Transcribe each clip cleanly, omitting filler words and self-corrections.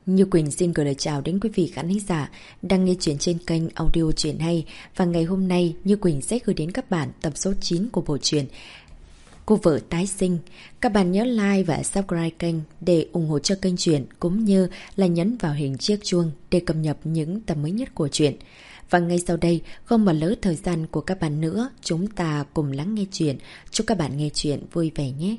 Như Quỳnh xin gửi lời chào đến quý vị khán giả đang nghe chuyện trên kênh audio Chuyện Hay. Và ngày hôm nay, Như Quỳnh sẽ gửi đến các bạn tập số 9 của bộ truyện Cô Vợ Tái Sinh. Các bạn nhớ like và subscribe kênh để ủng hộ cho kênh truyện, cũng như là nhấn vào hình chiếc chuông để cập nhật những tập mới nhất của truyện. Và ngay sau đây, không bỏ lỡ thời gian của các bạn nữa, chúng ta cùng lắng nghe chuyện. Chúc các bạn nghe chuyện vui vẻ nhé!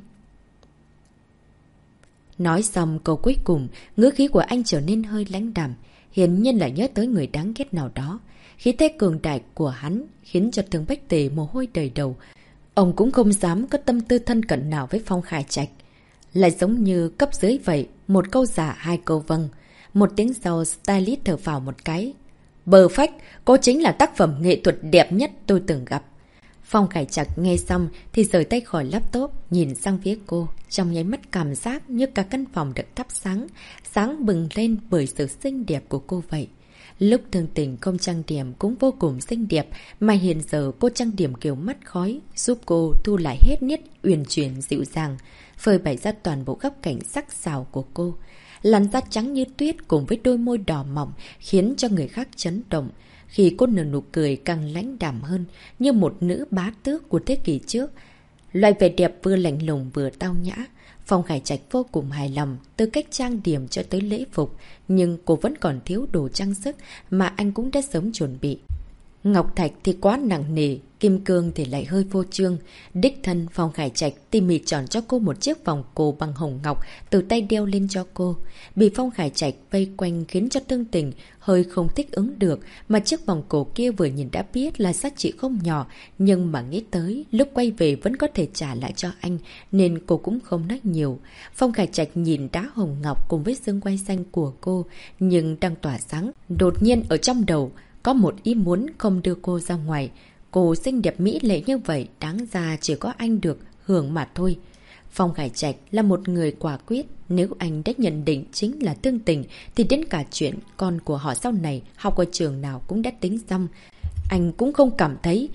Nói xong câu cuối cùng, ngữ khí của anh trở nên hơi lãnh đạm, hiển nhiên là nhớ tới người đáng ghét nào đó. Khí thế cường đại của hắn khiến cho Thương Bách Tề mồ hôi đầy đầu. Ông cũng không dám có tâm tư thân cận nào với Phong Khải Trạch. Lại giống như cấp dưới vậy, một câu giả hai câu vâng. Một tiếng sau, stylist thở phào một cái. Perfect, cô chính là tác phẩm nghệ thuật đẹp nhất tôi từng gặp. Phong Khải Trạch nghe xong thì rời tay khỏi laptop, nhìn sang phía cô, trong nháy mắt cảm giác như cả căn phòng được thắp sáng, sáng bừng lên bởi sự xinh đẹp của cô vậy. Lúc Thương Tình không trang điểm cũng vô cùng xinh đẹp, mà hiện giờ cô trang điểm kiểu mắt khói, giúp cô thu lại hết nét uyển chuyển dịu dàng, phơi bày ra toàn bộ góc cạnh sắc sảo của cô. Làn da trắng như tuyết cùng với đôi môi đỏ mọng khiến cho người khác chấn động. Khi cô nở nụ cười càng lãnh đạm hơn, như một nữ bá tước của thế kỷ trước. Loại vẻ đẹp vừa lạnh lùng vừa tao nhã. Phong Khải Trạch vô cùng hài lòng từ cách trang điểm cho tới lễ phục, nhưng cô vẫn còn thiếu đồ trang sức mà anh cũng đã sớm chuẩn bị. Ngọc thạch thì quá nặng nề, kim cương thì lại hơi vô trương. Đích thân Phong Khải Trạch tỉ mỉ chọn cho cô một chiếc vòng cổ bằng hồng ngọc từ tay đeo lên cho cô. Bị Phong Khải Trạch vây quanh khiến cho Thương Tình hơi không thích ứng được, mà chiếc vòng cổ kia vừa nhìn đã biết là giá trị không nhỏ, nhưng mà nghĩ tới lúc quay về vẫn có thể trả lại cho anh nên cô cũng không nói nhiều. Phong Khải Trạch nhìn đá hồng ngọc cùng với xương quai xanh của cô nhưng đang tỏa sáng, đột nhiên ở trong đầu có một ý muốn không đưa cô ra ngoài. Cô xinh đẹp mỹ lệ như vậy, đáng ra chỉ có anh được hưởng mà thôi. Phong Khải Trạch là một người quả quyết, nếu anh đã nhận định chính là Thương Tình thì đến cả chuyện con của họ sau này học ở trường nào cũng đã tính xong. Anh cũng không cảm thấy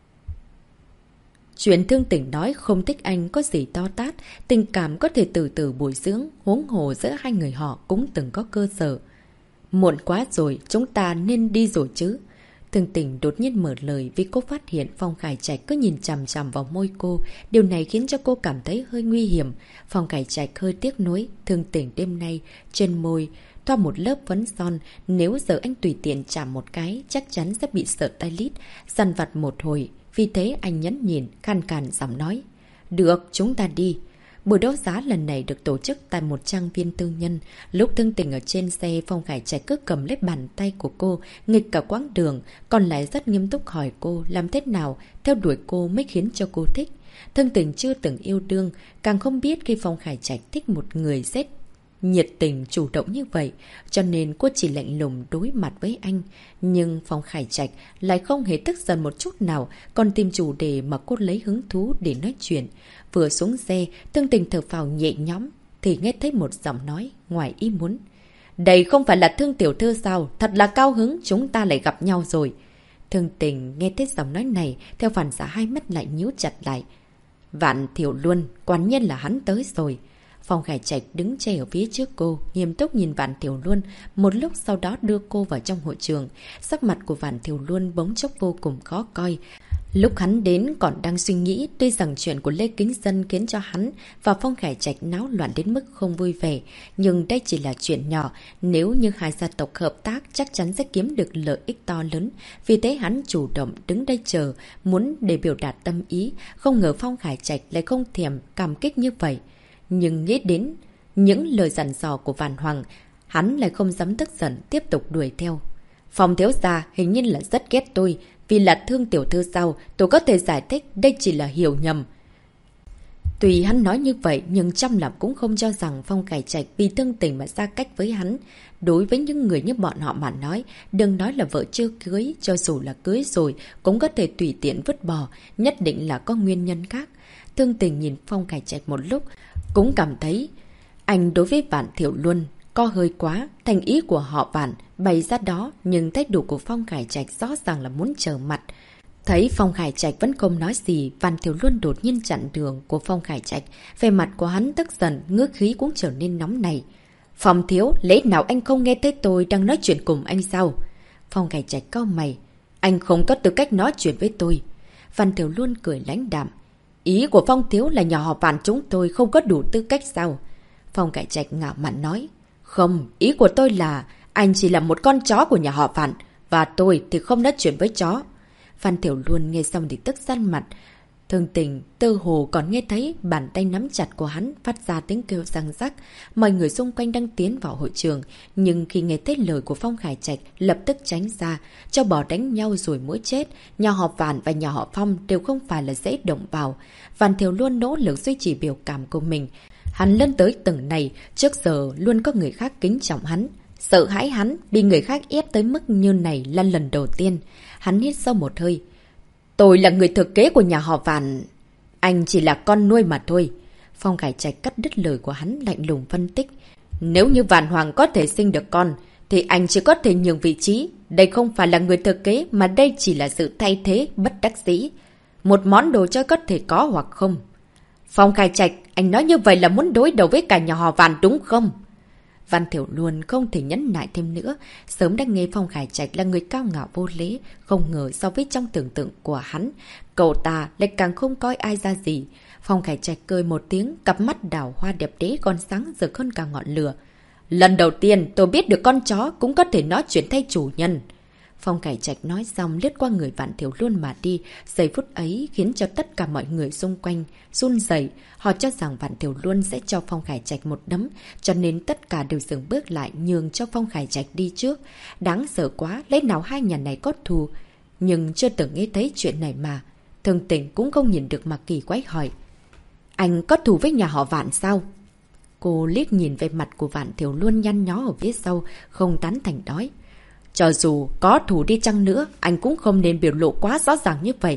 chuyện Thương Tình nói không thích anh có gì to tát, tình cảm có thể từ từ bồi dưỡng, huống hồ giữa hai người họ cũng từng có cơ sở. Muộn quá rồi, chúng ta nên đi rồi chứ. Thương Tình đột nhiên mở lời vì cô phát hiện Phong Khải Trạch cứ nhìn chằm chằm vào môi cô. Điều này khiến cho cô cảm thấy hơi nguy hiểm. Phong Khải Trạch hơi tiếc nuối. Thương Tình đêm nay trên môi thoa một lớp phấn son. Nếu giờ anh tùy tiện chạm một cái chắc chắn sẽ bị sợ tai lít, dằn vặt một hồi. Vì thế anh nhấn nhìn, khan càn giọng nói. Được, chúng ta đi. Buổi đấu giá lần này được tổ chức tại một trang viên tư nhân. Lúc Thương Tình ở trên xe, Phong Khải Trạch cứ cầm lấy bàn tay của cô, nghịch cả quãng đường, còn lại rất nghiêm túc hỏi cô làm thế nào, theo đuổi cô mới khiến cho cô thích. Thương Tình chưa từng yêu đương, càng không biết khi Phong Khải Trạch thích một người rất nhiệt tình, chủ động như vậy, cho nên cô chỉ lạnh lùng đối mặt với anh. Nhưng Phong Khải Trạch lại không hề tức giận một chút nào, còn tìm chủ đề mà cô lấy hứng thú để nói chuyện. Vừa xuống xe, Thương Tình thở phào nhẹ nhõm, thì nghe thấy một giọng nói ngoài ý muốn. Đây không phải là Thương tiểu thư sao? Thật là cao hứng, chúng ta lại gặp nhau rồi. Thương Tình nghe thấy giọng nói này, theo phản xạ hai mắt lại nhíu chặt lại. Vạn Thiểu Luân, quả nhiên là hắn tới rồi. Phong Khải Trạch đứng che ở phía trước cô, nghiêm túc nhìn Vạn Thiểu Luân, một lúc sau đó đưa cô vào trong hội trường. Sắc mặt của Vạn Thiểu Luân bỗng chốc vô cùng khó coi. Lúc hắn đến còn đang suy nghĩ, tuy rằng chuyện của Lê Kính Dân khiến cho hắn và Phong Khải Trạch náo loạn đến mức không vui vẻ, nhưng đây chỉ là chuyện nhỏ, nếu như hai gia tộc hợp tác chắc chắn sẽ kiếm được lợi ích to lớn. Vì thế hắn chủ động đứng đây chờ, muốn để biểu đạt tâm ý, không ngờ Phong Khải Trạch lại không thèm cảm kích như vậy. Nhưng nghĩ đến những lời dặn dò của Vạn Hoàng, hắn lại không dám tức giận, tiếp tục đuổi theo. Phong thiếu gia hình như là rất ghét tôi, vì là Thương tiểu thư sao, tôi có thể giải thích đây chỉ là hiểu nhầm. Tuy hắn nói như vậy, nhưng trong lòng cũng không cho rằng Phong Khải Trạch vì Thương Tình mà xa cách với hắn. Đối với những người như bọn họ mà nói, đừng nói là vợ chưa cưới, cho dù là cưới rồi, cũng có thể tùy tiện vứt bỏ, nhất định là có nguyên nhân khác. Thương Tình nhìn Phong Khải Trạch một lúc, cũng cảm thấy anh đối với Vạn Thiểu Luân có hơi quá, thành ý của họ Vạn bày ra đó, nhưng thái độ của Phong Khải Trạch rõ ràng là muốn trở mặt. Thấy Phong Khải Trạch vẫn không nói gì, Vạn Thiểu Luân đột nhiên chặn đường của Phong Khải Trạch, về mặt của hắn tức giận, ngữ khí cũng trở nên nóng này. Phong thiếu, lẽ nào anh không nghe thấy tôi đang nói chuyện cùng anh sao? Phong Khải Trạch cau mày. Anh không có tư cách nói chuyện với tôi. Văn Thiểu Luân cười lãnh đạm. Ý của Phong thiếu là nhà họ Vạn chúng tôi không có đủ tư cách sao? Phong Khải Trạch ngạo mạn nói. Không, ý của tôi là anh chỉ là một con chó của nhà họ Vạn. Và tôi thì không nói chuyện với chó. Văn Thiểu Luân nghe xong thì tức xanh mặt. Thường Tình, Tư Hồ còn nghe thấy bàn tay nắm chặt của hắn phát ra tiếng kêu răng rắc. Mọi người xung quanh đang tiến vào hội trường. Nhưng khi nghe thấy lời của Phong Khải Trạch lập tức tránh ra. Cho bỏ đánh nhau rồi mới chết. Nhà họ Vạn và nhà họ Phong đều không phải là dễ động vào. Văn Thiểu Luân nỗ lực duy trì biểu cảm của mình. Hắn lên tới tầng này, trước giờ luôn có người khác kính trọng hắn. Sợ hãi hắn, bị người khác ép tới mức như này là lần đầu tiên. Hắn hít sâu một hơi. Tôi là người thừa kế của nhà họ Vạn. Anh chỉ là con nuôi mà thôi. Phong Khải Trạch cắt đứt lời của hắn lạnh lùng phân tích. Nếu như Vạn Hoàng có thể sinh được con, thì anh chỉ có thể nhường vị trí. Đây không phải là người thừa kế, mà đây chỉ là sự thay thế bất đắc dĩ. Một món đồ chơi có thể có hoặc không. Phong Khải Trạch, anh nói như vậy là muốn đối đầu với cả nhà họ Vạn đúng không? Văn Thiểu Luân không thể nhẫn nại thêm nữa. Sớm đã nghe Phong Khải Trạch là người cao ngạo vô lý. Không ngờ so với trong tưởng tượng của hắn, cậu ta lại càng không coi ai ra gì. Phong Khải Trạch cười một tiếng, cặp mắt đào hoa đẹp đẽ còn sáng rực hơn cả ngọn lửa. Lần đầu tiên tôi biết được con chó cũng có thể nói chuyện thay chủ nhân. Phong Khải Trạch nói xong lướt qua người Vạn Thiểu Luân mà đi. Giây phút ấy khiến cho tất cả mọi người xung quanh run rẩy. Họ cho rằng Vạn Thiểu Luân sẽ cho Phong Khải Trạch một đấm, cho nên tất cả đều dừng bước lại nhường cho Phong Khải Trạch đi trước. Đáng sợ quá, lẽ nào hai nhà này có thù? Nhưng chưa từng nghe thấy chuyện này mà. Thường Tình cũng không nhìn được mà kỳ quái hỏi. Anh có thù với nhà họ Vạn sao? Cô liếc nhìn về mặt của Vạn Thiểu Luân nhăn nhó ở phía sau, không tán thành nói. Cho dù có thù đi chăng nữa, anh cũng không nên biểu lộ quá rõ ràng như vậy.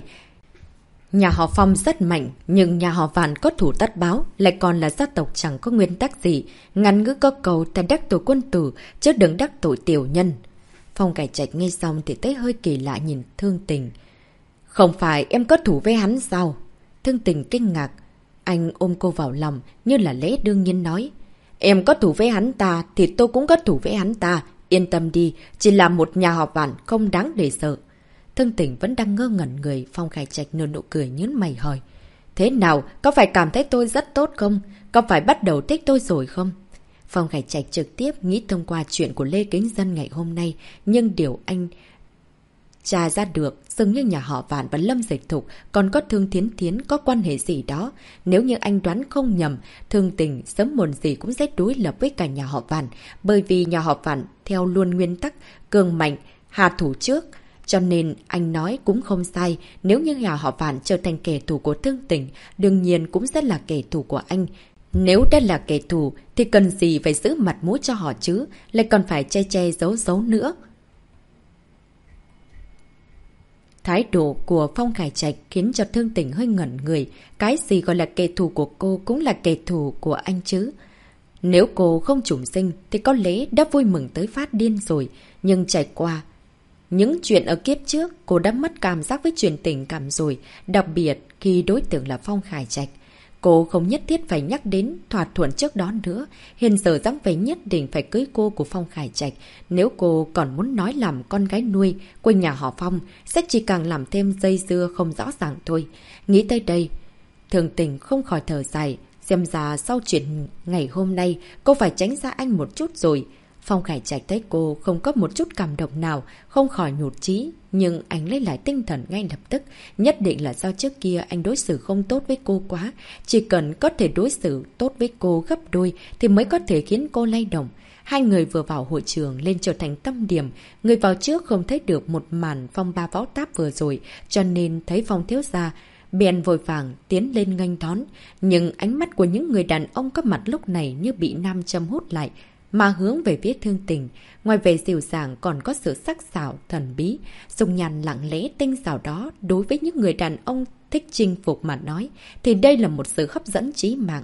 Nhà họ Phong rất mạnh, nhưng nhà họ Vạn có thủ tất báo, lại còn là gia tộc chẳng có nguyên tắc gì. Ngắn ngữ có cầu ta đắc tội quân tử, chứ đừng đắc tội tiểu nhân. Phong Khải Trạch nghe xong thì thấy hơi kỳ lạ nhìn Thương Tình. Không phải em có thủ với hắn sao? Thương Tình kinh ngạc. Anh ôm cô vào lòng như là lẽ đương nhiên nói. Em có thủ với hắn ta thì tôi cũng có thủ với hắn ta. Yên tâm đi, chỉ là một nhà họ Vạn không đáng để sợ. Thương Tình vẫn đang ngơ ngẩn người. Phong Khải Trạch nở nụ cười nhớn mày hỏi. Thế nào, có phải cảm thấy tôi rất tốt không? Có phải bắt đầu thích tôi rồi không? Phong Khải Trạch trực tiếp nghĩ thông qua chuyện của Lê Kính Dân ngày hôm nay. Nhưng điều anh tra ra được, dường như nhà họ Vạn và Lâm Dịch Thục còn có Thương Thiến Thiến có quan hệ gì đó. Nếu như anh đoán không nhầm, Thương Tình sớm muộn gì cũng sẽ đối lập với cả nhà họ Vạn. Bởi vì nhà họ Vạn theo luôn nguyên tắc cường mạnh, hạ thủ trước. Cho nên anh nói cũng không sai, nếu như nhà họ Vạn trở thành kẻ thù của Thương Tình, đương nhiên cũng sẽ là kẻ thù của anh. Nếu đã là kẻ thù thì cần gì phải giữ mặt mũi cho họ chứ, lại còn phải che che giấu giấu nữa. Thái độ của Phong Khải Trạch khiến cho Thương Tình hơi ngẩn người. Cái gì gọi là kẻ thù của cô cũng là kẻ thù của anh chứ. Nếu cô không trùng sinh thì có lẽ đã vui mừng tới phát điên rồi. Nhưng trải qua những chuyện ở kiếp trước, cô đã mất cảm giác với chuyện tình cảm rồi. Đặc biệt khi đối tượng là Phong Khải Trạch. Cô không nhất thiết phải nhắc đến thỏa thuận trước đó nữa. Hiện giờ dáng vẻ nhất định phải cưới cô của Phong Khải Trạch. Nếu cô còn muốn nói làm con gái nuôi của nhà họ Phong, sẽ chỉ càng làm thêm dây dưa không rõ ràng thôi. Nghĩ tới đây, Thường Tình không khỏi thở dài. Xem ra sau chuyện ngày hôm nay, cô phải tránh xa anh một chút rồi. Phong Khải Trạch thấy cô không có một chút cảm động nào, không khỏi nhụt chí. Nhưng anh lấy lại tinh thần ngay lập tức. Nhất định là do trước kia anh đối xử không tốt với cô quá. Chỉ cần có thể đối xử tốt với cô gấp đôi thì mới có thể khiến cô lay động. Hai người vừa vào hội trường lên trở thành tâm điểm. Người vào trước không thấy được một màn phong ba võ táp vừa rồi, cho nên thấy Phong thiếu gia bèn vội vàng tiến lên nghênh đón. Nhưng ánh mắt của những người đàn ông có mặt lúc này như bị nam châm hút lại, mà hướng về phía Thương Tình. Ngoài về dịu dàng còn có sự sắc sảo, thần bí, dùng nhàn lặng lẽ tinh xảo đó. Đối với những người đàn ông thích chinh phục mà nói, thì đây là một sự hấp dẫn chí mạng.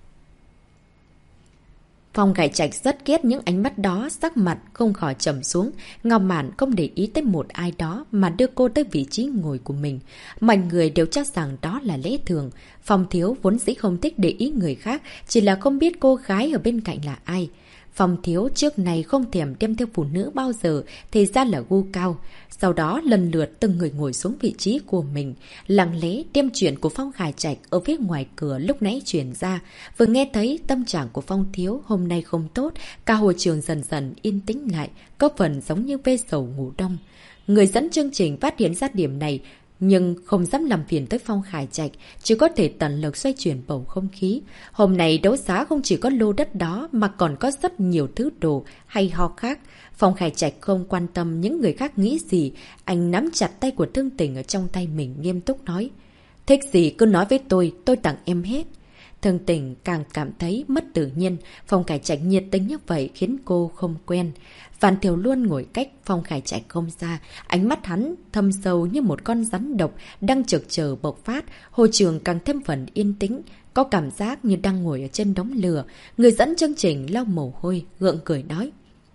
Phong Khải Trạch rất ghét những ánh mắt đó, sắc mặt không khỏi trầm xuống. Ngao Mạn không để ý tới một ai đó mà đưa cô tới vị trí ngồi của mình. Mọi người đều cho rằng đó là lẽ thường. Phong thiếu vốn dĩ không thích để ý người khác, chỉ là không biết cô gái ở bên cạnh là ai. Phong Thiếu trước này không thèm đem theo phụ nữ bao giờ, thì ra là gu cao. Sau đó lần lượt từng người ngồi xuống vị trí của mình, lặng lẽ đem chuyện của Phong Khải Trạch ở phía ngoài cửa lúc nãy truyền ra. Vừa nghe thấy tâm trạng của Phong Thiếu hôm nay không tốt, cả hội trường dần dần yên tĩnh lại, có phần giống như vê sầu ngủ đông. Người dẫn chương trình phát hiện ra điểm này, nhưng không dám làm phiền tới Phong Khải Trạch, chỉ có thể tận lực xoay chuyển bầu không khí. Hôm nay đấu giá không chỉ có lô đất đó mà còn có rất nhiều thứ đồ hay ho khác. Phong Khải Trạch không quan tâm những người khác nghĩ gì, anh nắm chặt tay của Thương Tình ở trong tay mình nghiêm túc nói. Thích gì cứ nói với tôi tặng em hết. Thương Tình càng cảm thấy mất tự nhiên, Phong Khải Trạch nhiệt tình như vậy khiến cô không quen. Vạn Thiểu luôn ngồi cách Phong Khải Trạch không xa, ánh mắt hắn thâm sâu như một con rắn độc đang trực chờ bộc phát, hội trường càng thêm phần yên tĩnh, có cảm giác như đang ngồi ở trên đống lửa. Người dẫn chương trình lau mồ hôi, gượng cười nói.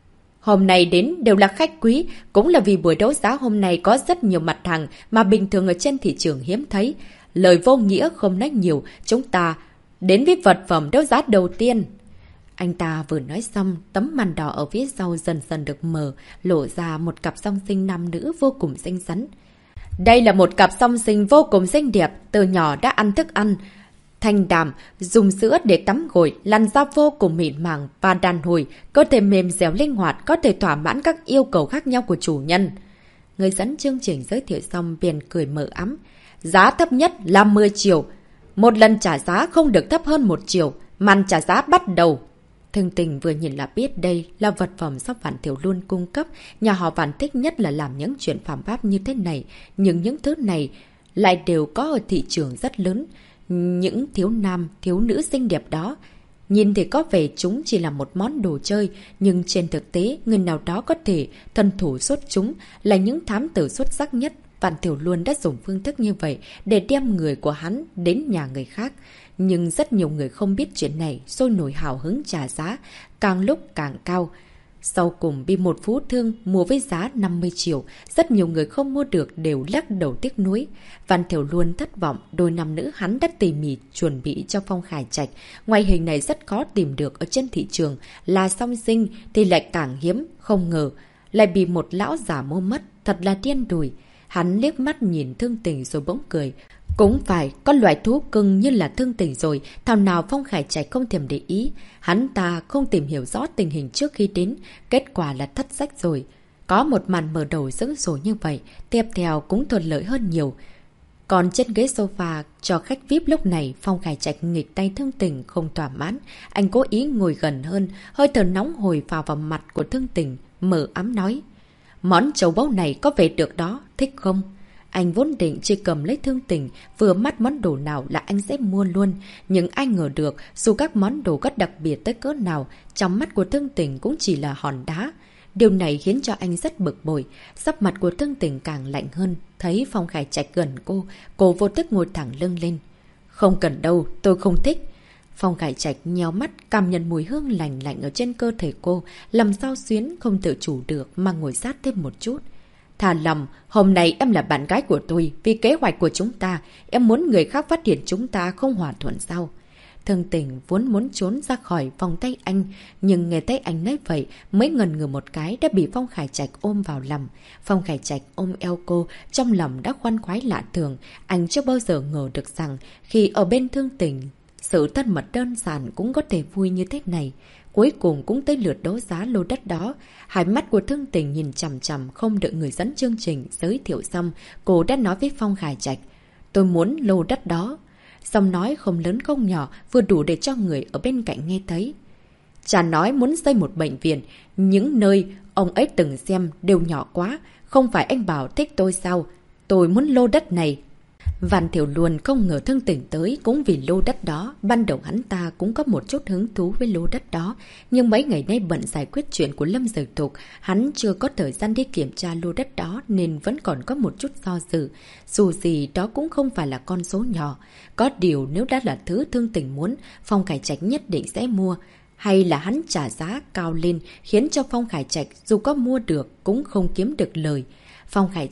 Hôm nay đến đều là khách quý, cũng là vì buổi đấu giá hôm nay có rất nhiều mặt hàng mà bình thường ở trên thị trường hiếm thấy. Lời vô nghĩa không nói nhiều, chúng ta đến với vật phẩm đấu giá đầu tiên. Anh ta vừa nói xong, tấm màn đỏ ở phía sau dần dần được mở, lộ ra một cặp song sinh nam nữ vô cùng xinh xắn. Đây là một cặp song sinh vô cùng xinh đẹp, từ nhỏ đã ăn thức ăn thanh đạm, dùng sữa để tắm gội, làn da vô cùng mịn màng và đàn hồi, cơ thể mềm dẻo linh hoạt, có thể thỏa mãn các yêu cầu khác nhau của chủ nhân. Người dẫn chương trình giới thiệu xong便cười mờ ấm. Giá thấp nhất là 10 triệu. Một lần trả giá không được thấp hơn 1 triệu. Màn trả giá bắt đầu. Thương Tình vừa nhìn là biết đây là vật phẩm do Vạn Thiểu luôn cung cấp. Nhà họ Vạn thích nhất là làm những chuyện phạm pháp như thế này. Nhưng những thứ này lại đều có ở thị trường rất lớn. Những thiếu nam, thiếu nữ xinh đẹp đó, nhìn thì có vẻ chúng chỉ là một món đồ chơi, nhưng trên thực tế, người nào đó có thể thân thủ xuất chúng là những thám tử xuất sắc nhất. Vạn Thiểu luôn đã dùng phương thức như vậy để đem người của hắn đến nhà người khác. Nhưng rất nhiều người không biết chuyện này, sôi nổi hào hứng trả giá, càng lúc càng cao. Sau cùng bị một phú thương mua với giá 50 triệu, rất nhiều người không mua được đều lắc đầu tiếc nuối. Vạn Thiểu luôn thất vọng, đôi nam nữ hắn đã tỉ mỉ chuẩn bị cho Phong Khải Trạch. Ngoại hình này rất khó tìm được ở trên thị trường, là song sinh thì lại càng hiếm, không ngờ lại bị một lão giả mua mất, thật là điên đùi. Hắn liếc mắt nhìn Thương Tình rồi bỗng cười. Cũng phải, có loại thú cưng như là Thương Tình rồi, thảo nào Phong Khải Trạch không thèm để ý. Hắn ta không tìm hiểu rõ tình hình trước khi đến, kết quả là thất sách rồi. Có một màn mở đầu dữ dội như vậy, tiếp theo cũng thuận lợi hơn nhiều. Còn trên ghế sofa cho khách VIP lúc này, Phong Khải Trạch nghịch tay Thương Tình không thỏa mãn. Anh cố ý ngồi gần hơn, hơi thở nóng hổi vào mặt của Thương Tình, mở ấm nói. Món trầu báu này có về được đó, thích không? Anh vốn định chỉ cầm lấy Thương Tình, vừa mắt món đồ nào là anh sẽ mua luôn. Nhưng ai ngờ được, dù các món đồ có đặc biệt tới cỡ nào, trong mắt của Thương Tình cũng chỉ là hòn đá. Điều này khiến cho anh rất bực bội. Sắc mặt của Thương Tình càng lạnh hơn. Thấy Phong Khải Trạch gần cô vô thức ngồi thẳng lưng lên. Không cần đâu, tôi không thích. Phong Khải Trạch nhéo mắt, cảm nhận mùi hương lạnh lạnh ở trên cơ thể cô, làm sao xuyến không tự chủ được mà ngồi sát thêm một chút. Thà lòng, hôm nay em là bạn gái của tôi, vì kế hoạch của chúng ta, em muốn người khác phát hiện chúng ta không hòa thuận sao? Thương Tình vốn muốn trốn ra khỏi vòng tay anh, nhưng nghe thấy anh nói vậy, mới ngần ngừ một cái đã bị Phong Khải Trạch ôm vào lòng. Phong Khải Trạch ôm eo cô, trong lòng đã khoan khoái lạ thường. Anh chưa bao giờ ngờ được rằng, khi ở bên Thương Tình, sự thân mật đơn giản cũng có thể vui như thế này. Cuối cùng cũng tới lượt đấu giá lô đất đó. Hai mắt của Thương Tình nhìn chằm chằm, không đợi người dẫn chương trình giới thiệu xong, cô đã nói với Phong Khải Trạch. Tôi muốn lô đất đó. Xong nói không lớn không nhỏ, vừa đủ để cho người ở bên cạnh nghe thấy. Cha nói muốn xây một bệnh viện, những nơi ông ấy từng xem đều nhỏ quá. Không phải anh bảo thích tôi sao? Tôi muốn lô đất này. Vạn Thiểu luôn không ngờ Thương Tình tới cũng vì lô đất đó. Ban đầu hắn ta cũng có một chút hứng thú với lô đất đó. Nhưng mấy ngày nay bận giải quyết chuyện của Lâm Dược Thục, hắn chưa có thời gian đi kiểm tra lô đất đó nên vẫn còn có một chút do dự. Dù gì đó cũng không phải là con số nhỏ. Có điều nếu đã là thứ Thương Tình muốn, Phong Khải Trạch nhất định sẽ mua. Hay là hắn trả giá cao lên khiến cho Phong Khải Trạch dù có mua được cũng không kiếm được lời. Phong Khải Trạch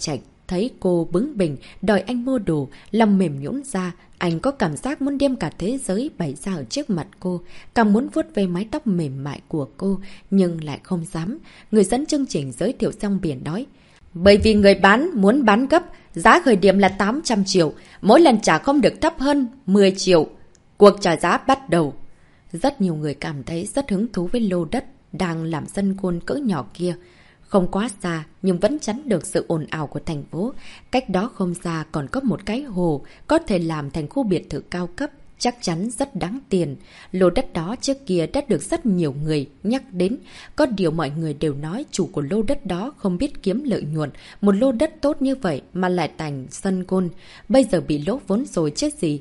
Thấy cô bướng bỉnh, đòi anh mua đồ, lòng mềm nhũn ra. Anh có cảm giác muốn đem cả thế giới bày ra ở trước mặt cô. Càng muốn vuốt ve mái tóc mềm mại của cô, nhưng lại không dám. Người dẫn chương trình giới thiệu xong biển nói. Bởi vì người bán muốn bán gấp, giá khởi điểm là 800 triệu. Mỗi lần trả không được thấp hơn 10 triệu. Cuộc trả giá bắt đầu. Rất nhiều người cảm thấy rất hứng thú với lô đất đang làm sân gôn cỡ nhỏ kia. Không quá xa, nhưng vẫn chắn được sự ồn ào của thành phố. Cách đó không xa còn có một cái hồ, có thể làm thành khu biệt thự cao cấp, chắc chắn rất đáng tiền. Lô đất đó trước kia đã được rất nhiều người nhắc đến. Có điều mọi người đều nói chủ của lô đất đó không biết kiếm lợi nhuận. Một lô đất tốt như vậy mà lại thành sân gôn. Bây giờ bị lỗ vốn rồi chứ gì.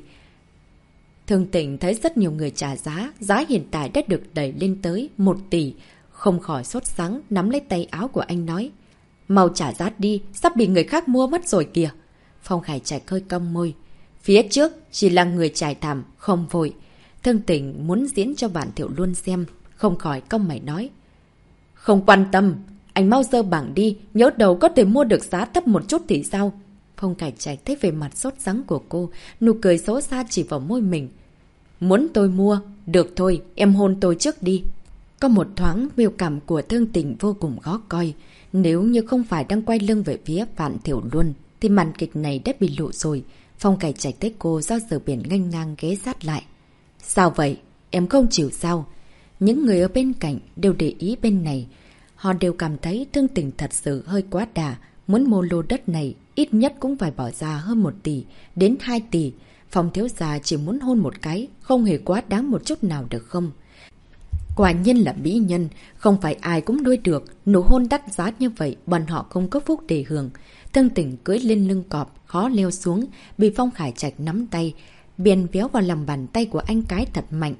Thương Tình thấy rất nhiều người trả giá hiện tại đã được đẩy lên tới 1 tỷ. Không khỏi sốt sắng, nắm lấy tay áo của anh nói. Mau trả giá đi, sắp bị người khác mua mất rồi kìa. Phong Khải Trạch hơi cong môi. Phía trước chỉ là người trải thảm, không vội. Thương Tình muốn diễn cho bạn Thiệu Luân xem, không khỏi cong mày nói. Không quan tâm, anh mau dơ bảng đi, nhớ đầu có thể mua được giá thấp một chút thì sao? Phong Khải Trạch thấy về mặt sốt sắng của cô, nụ cười xấu xa chỉ vào môi mình. Muốn tôi mua, được thôi, em hôn tôi trước đi. Có một thoáng biểu cảm của Thương Tình vô cùng khó coi. Nếu như không phải đang quay lưng về phía Vạn Thiểu Luân, thì màn kịch này đã bị lộ rồi. Phong Khải Trạch thấy cô do giờ biển nghênh ngang ghé sát lại. Sao vậy? Em không chịu sao? Những người ở bên cạnh đều để ý bên này. Họ đều cảm thấy Thương Tình thật sự hơi quá đà. Muốn mua lô đất này, ít nhất cũng phải bỏ ra hơn 1 tỷ, đến 2 tỷ. Phong thiếu gia chỉ muốn hôn một cái, không hề quá đáng một chút nào được không? Quả nhiên là mỹ nhân, không phải ai cũng nuôi được. Nụ hôn đắt giá như vậy, bọn họ không có phúc để hưởng. Thương Tình cưỡi lên lưng cọp, khó leo xuống, bị Phong Khải Trạch nắm tay, bèn véo vào lòng bàn tay của anh cái thật mạnh.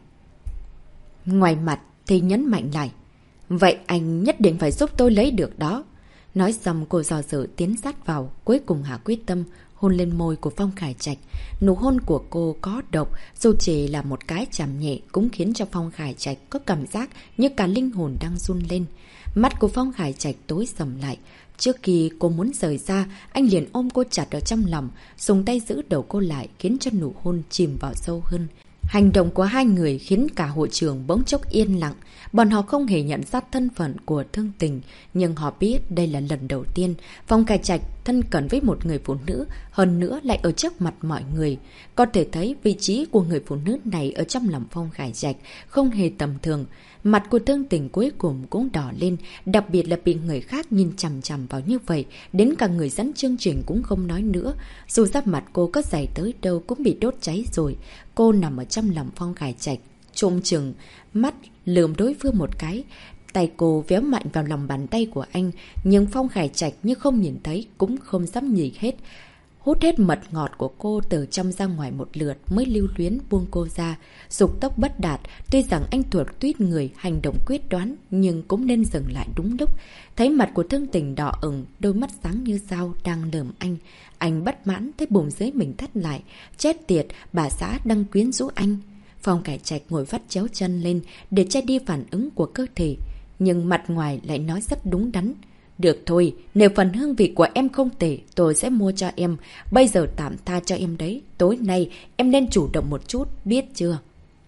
Ngoài mặt thì nhấn mạnh lại. Vậy anh nhất định phải giúp tôi lấy được đó. Nói xong cô dò dự tiến sát vào, cuối cùng hạ quyết tâm hôn lên môi của Phong Khải Trạch. Nụ hôn của cô có độc, dù chỉ là một cái chạm nhẹ cũng khiến cho Phong Khải Trạch có cảm giác như cả linh hồn đang run lên. Mắt của Phong Khải Trạch tối sầm lại. Trước khi cô muốn rời ra, anh liền ôm cô chặt ở trong lòng, dùng tay giữ đầu cô lại khiến cho nụ hôn chìm vào sâu hơn. Hành động của hai người khiến cả hội trường bỗng chốc yên lặng. Bọn họ không hề nhận ra thân phận của Thương Tình, nhưng họ biết đây là lần đầu tiên Phong Khải Trạch thân cận với một người phụ nữ, hơn nữa lại ở trước mặt mọi người. Có thể thấy vị trí của người phụ nữ này ở trong lòng Phong Khải Trạch không hề tầm thường. Mặt của Thương Tình cuối cùng cũng đỏ lên, đặc biệt là bị người khác nhìn chằm chằm vào như vậy, đến cả người dẫn chương trình cũng không nói nữa. Dù giáp mặt cô có dày tới đâu cũng bị đốt cháy rồi. Cô nằm ở trong lòng Phong Khải Trạch, trông chừng, mắt lườm đối phương một cái. Tay cô véo mạnh vào lòng bàn tay của anh, nhưng Phong Khải Trạch như không nhìn thấy, cũng không dám nhìn hết. Hút hết mật ngọt của cô từ trong ra ngoài một lượt mới lưu luyến buông cô ra. Dục tốc bất đạt, tuy rằng anh thuộc tuýt người hành động quyết đoán, nhưng cũng nên dừng lại đúng lúc. Thấy mặt của Thương Tình đỏ ửng, đôi mắt sáng như dao đang lườm anh. Anh bất mãn thấy bụng dưới mình thắt lại. Chết tiệt, bà xã đang quyến rũ anh. Phong Khải Trạch ngồi vắt chéo chân lên để che đi phản ứng của cơ thể. Nhưng mặt ngoài lại nói rất đúng đắn. Được thôi, nếu phần hương vị của em không tệ, tôi sẽ mua cho em. Bây giờ tạm tha cho em đấy. Tối nay em nên chủ động một chút, biết chưa?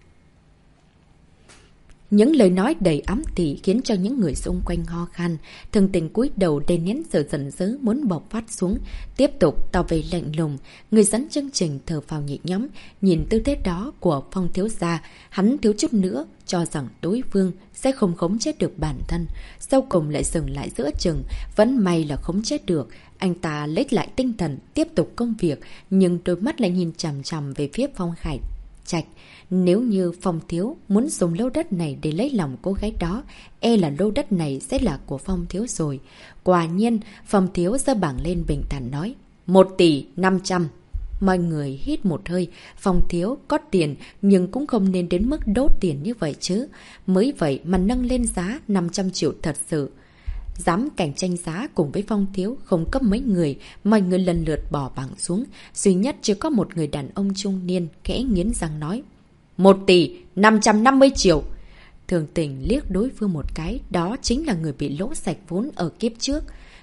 Những lời nói đầy ám thị khiến cho những người xung quanh ho khan. Thương Tình cúi đầu đè nén sự giận dữ muốn bộc phát xuống. Tiếp tục tỏ về lạnh lùng. Người dẫn chương trình thở phào nhẹ nhõm. Nhìn tư thế đó của Phong thiếu gia, hắn thiếu chút nữa cho rằng đối phương sẽ không khống chế được bản thân. Sau cùng lại dừng lại giữa chừng. Vẫn may là khống chế được. Anh ta lấy lại tinh thần, tiếp tục công việc. Nhưng đôi mắt lại nhìn chằm chằm về phía Phong Khải Trạch. Nếu như Phong thiếu muốn dùng lô đất này để lấy lòng cô gái đó, e là lô đất này sẽ là của Phong thiếu rồi. Quả nhiên, Phong thiếu giơ bảng lên bình thản nói. 1 tỷ 500. Mọi người hít một hơi. Phong thiếu có tiền nhưng cũng không nên đến mức đốt tiền như vậy chứ. Mới vậy mà nâng lên giá 500 triệu thật sự. Dám cạnh tranh giá cùng với Phong thiếu không cấp mấy người, mọi người lần lượt bỏ bảng xuống. Duy nhất chỉ có một người đàn ông trung niên khẽ nghiến răng nói. 1 tỷ 550 triệu. Thường Tình liếc đối phương một cái, đó chính là người bị lỗ sạch vốn ở kiếp trước.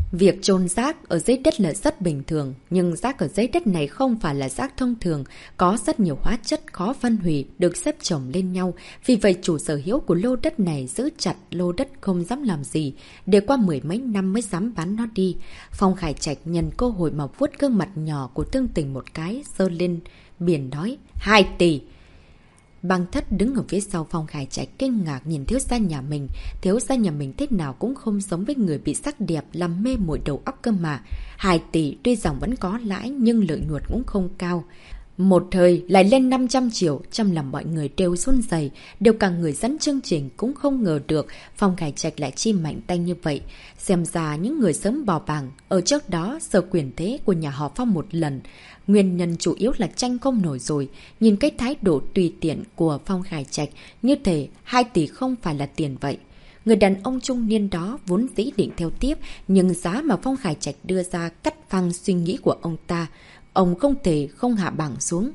Việc chôn rác ở dưới đất là rất bình thường, nhưng rác ở dưới đất này không phải là rác thông thường, có rất nhiều hóa chất khó phân hủy được xếp chồng lên nhau. Vì vậy chủ sở hữu của lô đất này giữ chặt lô đất không dám làm gì, để qua 10 mấy năm mới dám bán nó đi. Phong Khải Trạch nhân cơ hội mà vuốt gương mặt nhỏ của Tương Tình một cái, giơ lên biển nói 2 tỷ. Băng Thất đứng ở phía sau Phong Khải Trạch kinh ngạc nhìn thiếu gia nhà mình. Thiếu gia nhà mình thế nào cũng không giống với người bị sắc đẹp làm mê muội đầu óc cơ mà. 2 tỷ tuy rằng vẫn có lãi nhưng lợi nhuận cũng không cao. Một thời lại lên 500 triệu, trong lòng mọi người đều run rẩy, đều cả người dẫn chương trình cũng không ngờ được Phong Khải Trạch lại chi mạnh tay như vậy. Xem ra những người sớm bỏ bảng ở trước đó sở quyền thế của nhà họ Phong một lần. Nguyên nhân chủ yếu là tranh không nổi rồi. Nhìn cái thái độ tùy tiện của Phong Khải Trạch, như thể 2 tỷ không phải là tiền vậy. Người đàn ông trung niên đó vốn dĩ định theo tiếp, nhưng giá mà Phong Khải Trạch đưa ra cắt phăng suy nghĩ của ông ta. Ông không thể không hạ bảng xuống.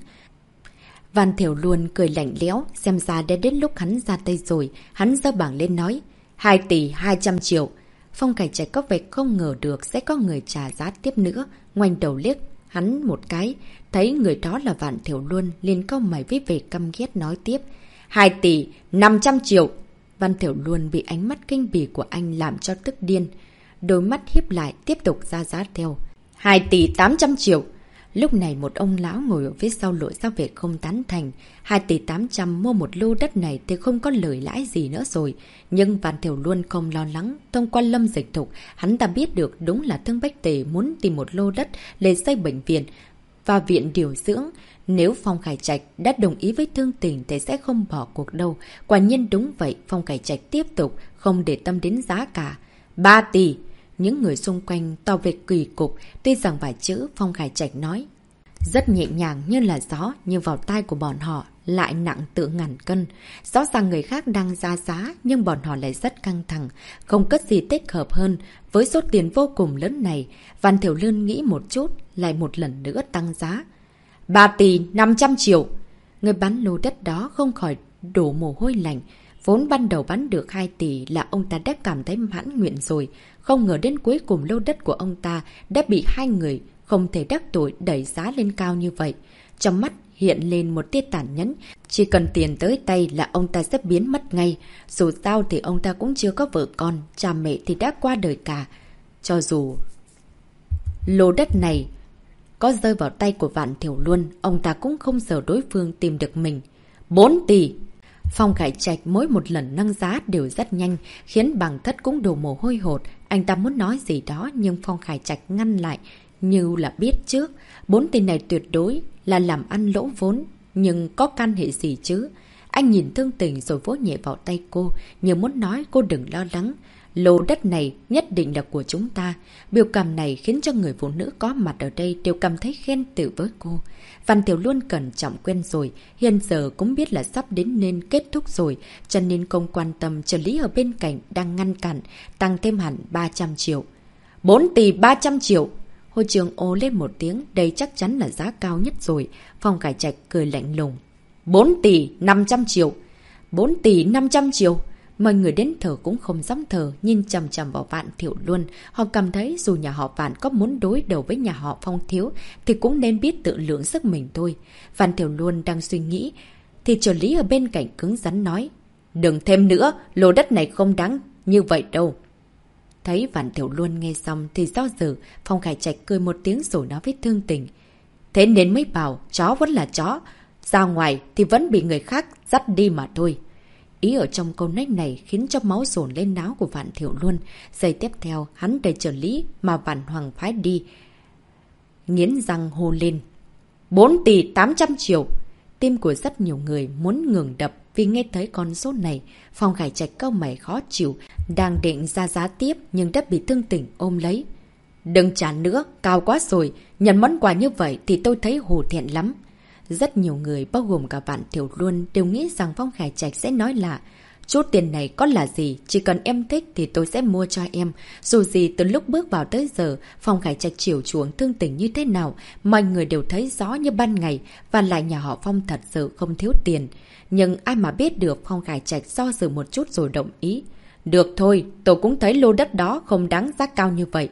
Văn Thiểu luôn cười lạnh lẽo, xem ra đã đến lúc hắn ra tay rồi. Hắn giơ bảng lên nói 2 tỷ 200 triệu. Phong Khải Trạch có vẻ không ngờ được sẽ có người trả giá tiếp nữa. Ngoảnh đầu liếc hắn một cái, thấy người đó là Vạn Thiểu Luân, liền cau mày với vẻ căm ghét nói tiếp 2 tỷ 500 triệu. Văn Thiểu Luân bị ánh mắt kinh bỉ của anh làm cho tức điên. Đôi mắt hiếp lại tiếp tục ra giá theo 2 tỷ 800 triệu. Lúc này một ông lão ngồi ở phía sau lộ ra vẻ không tán thành. 2 tỷ 800 mua một lô đất này thì không có lời lãi gì nữa rồi. Nhưng Văn Thiểu Luân không lo lắng. Thông qua Lâm Dịch Thục, hắn ta biết được đúng là Thương Bách Tề muốn tìm một lô đất để xây bệnh viện và viện điều dưỡng. Nếu Phong Khải Trạch đã đồng ý với Thương Tình thì sẽ không bỏ cuộc đâu. Quả nhiên đúng vậy, Phong Khải Trạch tiếp tục không để tâm đến giá cả. 3 tỷ. Những người xung quanh tỏ về kỳ cục, tuy rằng vài chữ Phong Khải Trạch nói rất nhẹ nhàng như là gió, nhưng vào tai của bọn họ lại nặng tự ngàn cân. Rõ ràng người khác đang ra giá, nhưng bọn họ lại rất căng thẳng, không có gì thích hợp hơn. Với số tiền vô cùng lớn này, Văn Thiểu Lương nghĩ một chút, lại một lần nữa tăng giá. 3 tỷ 500 triệu. Người bán lô đất đó không khỏi đổ mồ hôi lạnh. Vốn ban đầu bán được 2 tỷ là ông ta đã cảm thấy mãn nguyện rồi. Không ngờ đến cuối cùng lô đất của ông ta đã bị hai người không thể đắc tội đẩy giá lên cao như vậy. Trong mắt hiện lên một tia tàn nhẫn. Chỉ cần tiền tới tay là ông ta sẽ biến mất ngay. Dù sao thì ông ta cũng chưa có vợ con, cha mẹ thì đã qua đời cả. Cho dù lô đất này có rơi vào tay của Vạn Thiểu Luân, ông ta cũng không sợ đối phương tìm được mình. 4 tỷ. Phong Khải Trạch mỗi một lần nâng giá đều rất nhanh, khiến Bằng Thất cũng đổ mồ hôi hột. Anh ta muốn nói gì đó nhưng Phong Khải Trạch ngăn lại, như là biết trước. 4 tỷ này tuyệt đối là làm ăn lỗ vốn, nhưng có can hệ gì chứ? Anh nhìn Thương Tình rồi vỗ nhẹ vào tay cô, như muốn nói cô đừng lo lắng. Lô đất này nhất định là của chúng ta. Biểu cảm này khiến cho người phụ nữ có mặt ở đây đều cảm thấy khen tự với cô. Văn Tiểu luôn cẩn trọng quen rồi, hiện giờ cũng biết là sắp đến nên kết thúc rồi, cho nên không quan tâm trợ lý ở bên cạnh đang ngăn cản, tăng thêm hẳn 300 triệu. 4 tỷ 300 triệu. Hội trường ồ lên một tiếng, đây chắc chắn là giá cao nhất rồi. Phong Khải Trạch cười lạnh lùng. 4 tỷ 500 triệu. 4 tỷ 500 triệu. Mọi người đến thở cũng không dám thở, nhìn chằm chằm vào Vạn Thiểu Luân. Họ cảm thấy dù nhà họ Vạn có muốn đối đầu với nhà họ Phong thiếu, thì cũng nên biết tự lượng sức mình thôi. Vạn Thiểu Luân đang suy nghĩ, thì trợ lý ở bên cạnh cứng rắn nói. Đừng thêm nữa, lô đất này không đáng như vậy đâu. Thấy Vạn Thiểu Luân nghe xong thì do dự, Phong Khải Trạch cười một tiếng rồi nói với Thương Tình. Thế nên mới bảo, chó vẫn là chó, ra ngoài thì vẫn bị người khác dắt đi mà thôi. Ý ở trong câu nói này khiến cho máu dồn lên áo của Vạn Thiểu Luân. Giây tiếp theo, hắn đẩy trợ lý mà Vạn Hoàng phái đi. Nghiến răng hô lên. 4 tỷ 800 triệu. Tim của rất nhiều người muốn ngừng đập vì nghe thấy con số này. Phong Khải Trạch cau mày khó chịu, đang định ra giá tiếp nhưng đã bị Thương Tình ôm lấy. Đừng trả nữa, cao quá rồi. Nhận món quà như vậy thì tôi thấy hổ thẹn lắm. Rất nhiều người, bao gồm cả Vạn Thiểu Luân, đều nghĩ rằng Phong Khải Trạch sẽ nói là chút tiền này có là gì, chỉ cần em thích thì tôi sẽ mua cho em. Dù gì từ lúc bước vào tới giờ, Phong Khải Trạch chiều chuộng Thương Tình như thế nào, mọi người đều thấy rõ như ban ngày, và lại nhà họ Phong thật sự không thiếu tiền. Nhưng ai mà biết được Phong Khải Trạch do dự một chút rồi đồng ý. Được thôi, tôi cũng thấy lô đất đó không đáng giá cao như vậy.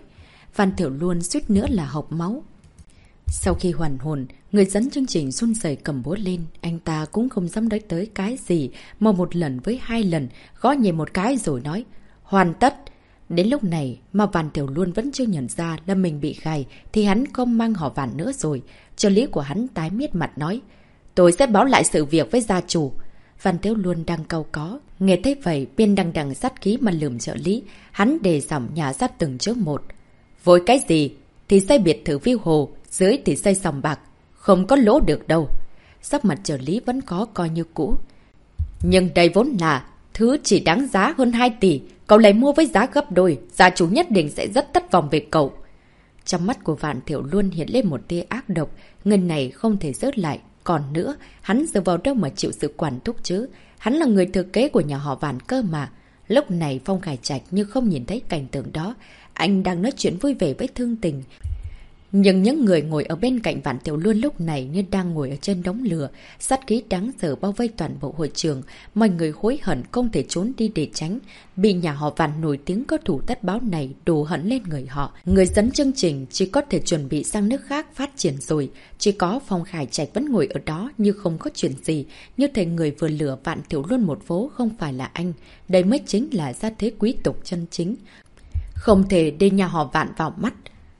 Văn Thiểu Luân suýt nữa là hộc máu. Sau khi hoàn hồn, người dẫn chương trình run rẩy cầm búa lên. Anh ta cũng không dám nói tới cái gì, mà một lần với 2 lần, gõ nhẹ một cái rồi nói, hoàn tất. Đến lúc này mà Văn Thiểu Luân vẫn chưa nhận ra là mình bị gài, thì hắn không mang họ Văn nữa rồi. Trợ lý của hắn tái miết mặt nói, tôi sẽ báo lại sự việc với gia chủ. Văn Thiểu Luân đang cau có, nghe thấy vậy bên đằng đằng sát khí mà lườm trợ lý, hắn đề giọng nhả ra từng chữ một. Với cái gì thì xây biệt thự Viu Hồ, dưới thì xây sòng bạc, không có lỗ được đâu. Sắc mặt trợ lý vẫn có coi như cũ. Nhưng đây vốn là thứ chỉ đáng giá hơn 2 tỷ, cậu lại mua với giá gấp đôi, gia chủ nhất định sẽ rất thất vọng về cậu. Trong mắt của Vạn Thiểu Luân hiện lên một tia ác độc, người này không thể rớt lại. Còn nữa, hắn dựa vào đâu mà chịu sự quản thúc chứ? Hắn là người thừa kế của nhà họ Vạn cơ mà. Lúc này Phong Khải Trạch như không nhìn thấy cảnh tượng đó. Anh đang nói chuyện vui vẻ với Thương Tình. Nhưng những người ngồi ở bên cạnh Vạn Thiểu Luân lúc này như đang ngồi ở trên đống lửa, sát khí đáng sợ bao vây toàn bộ hội trường, mọi người hối hận không thể trốn đi để tránh. Bị nhà họ Vạn nổi tiếng có thủ tất báo này đổ hận lên người họ. Người dẫn chương trình chỉ có thể chuẩn bị sang nước khác phát triển rồi, chỉ có Phong Khải Trạch vẫn ngồi ở đó như không có chuyện gì, như thể người vừa lừa Vạn Thiểu Luân một vố không phải là anh. Đây mới chính là gia thế quý tộc chân chính. Không thể để nhà họ Vạn vào mắt.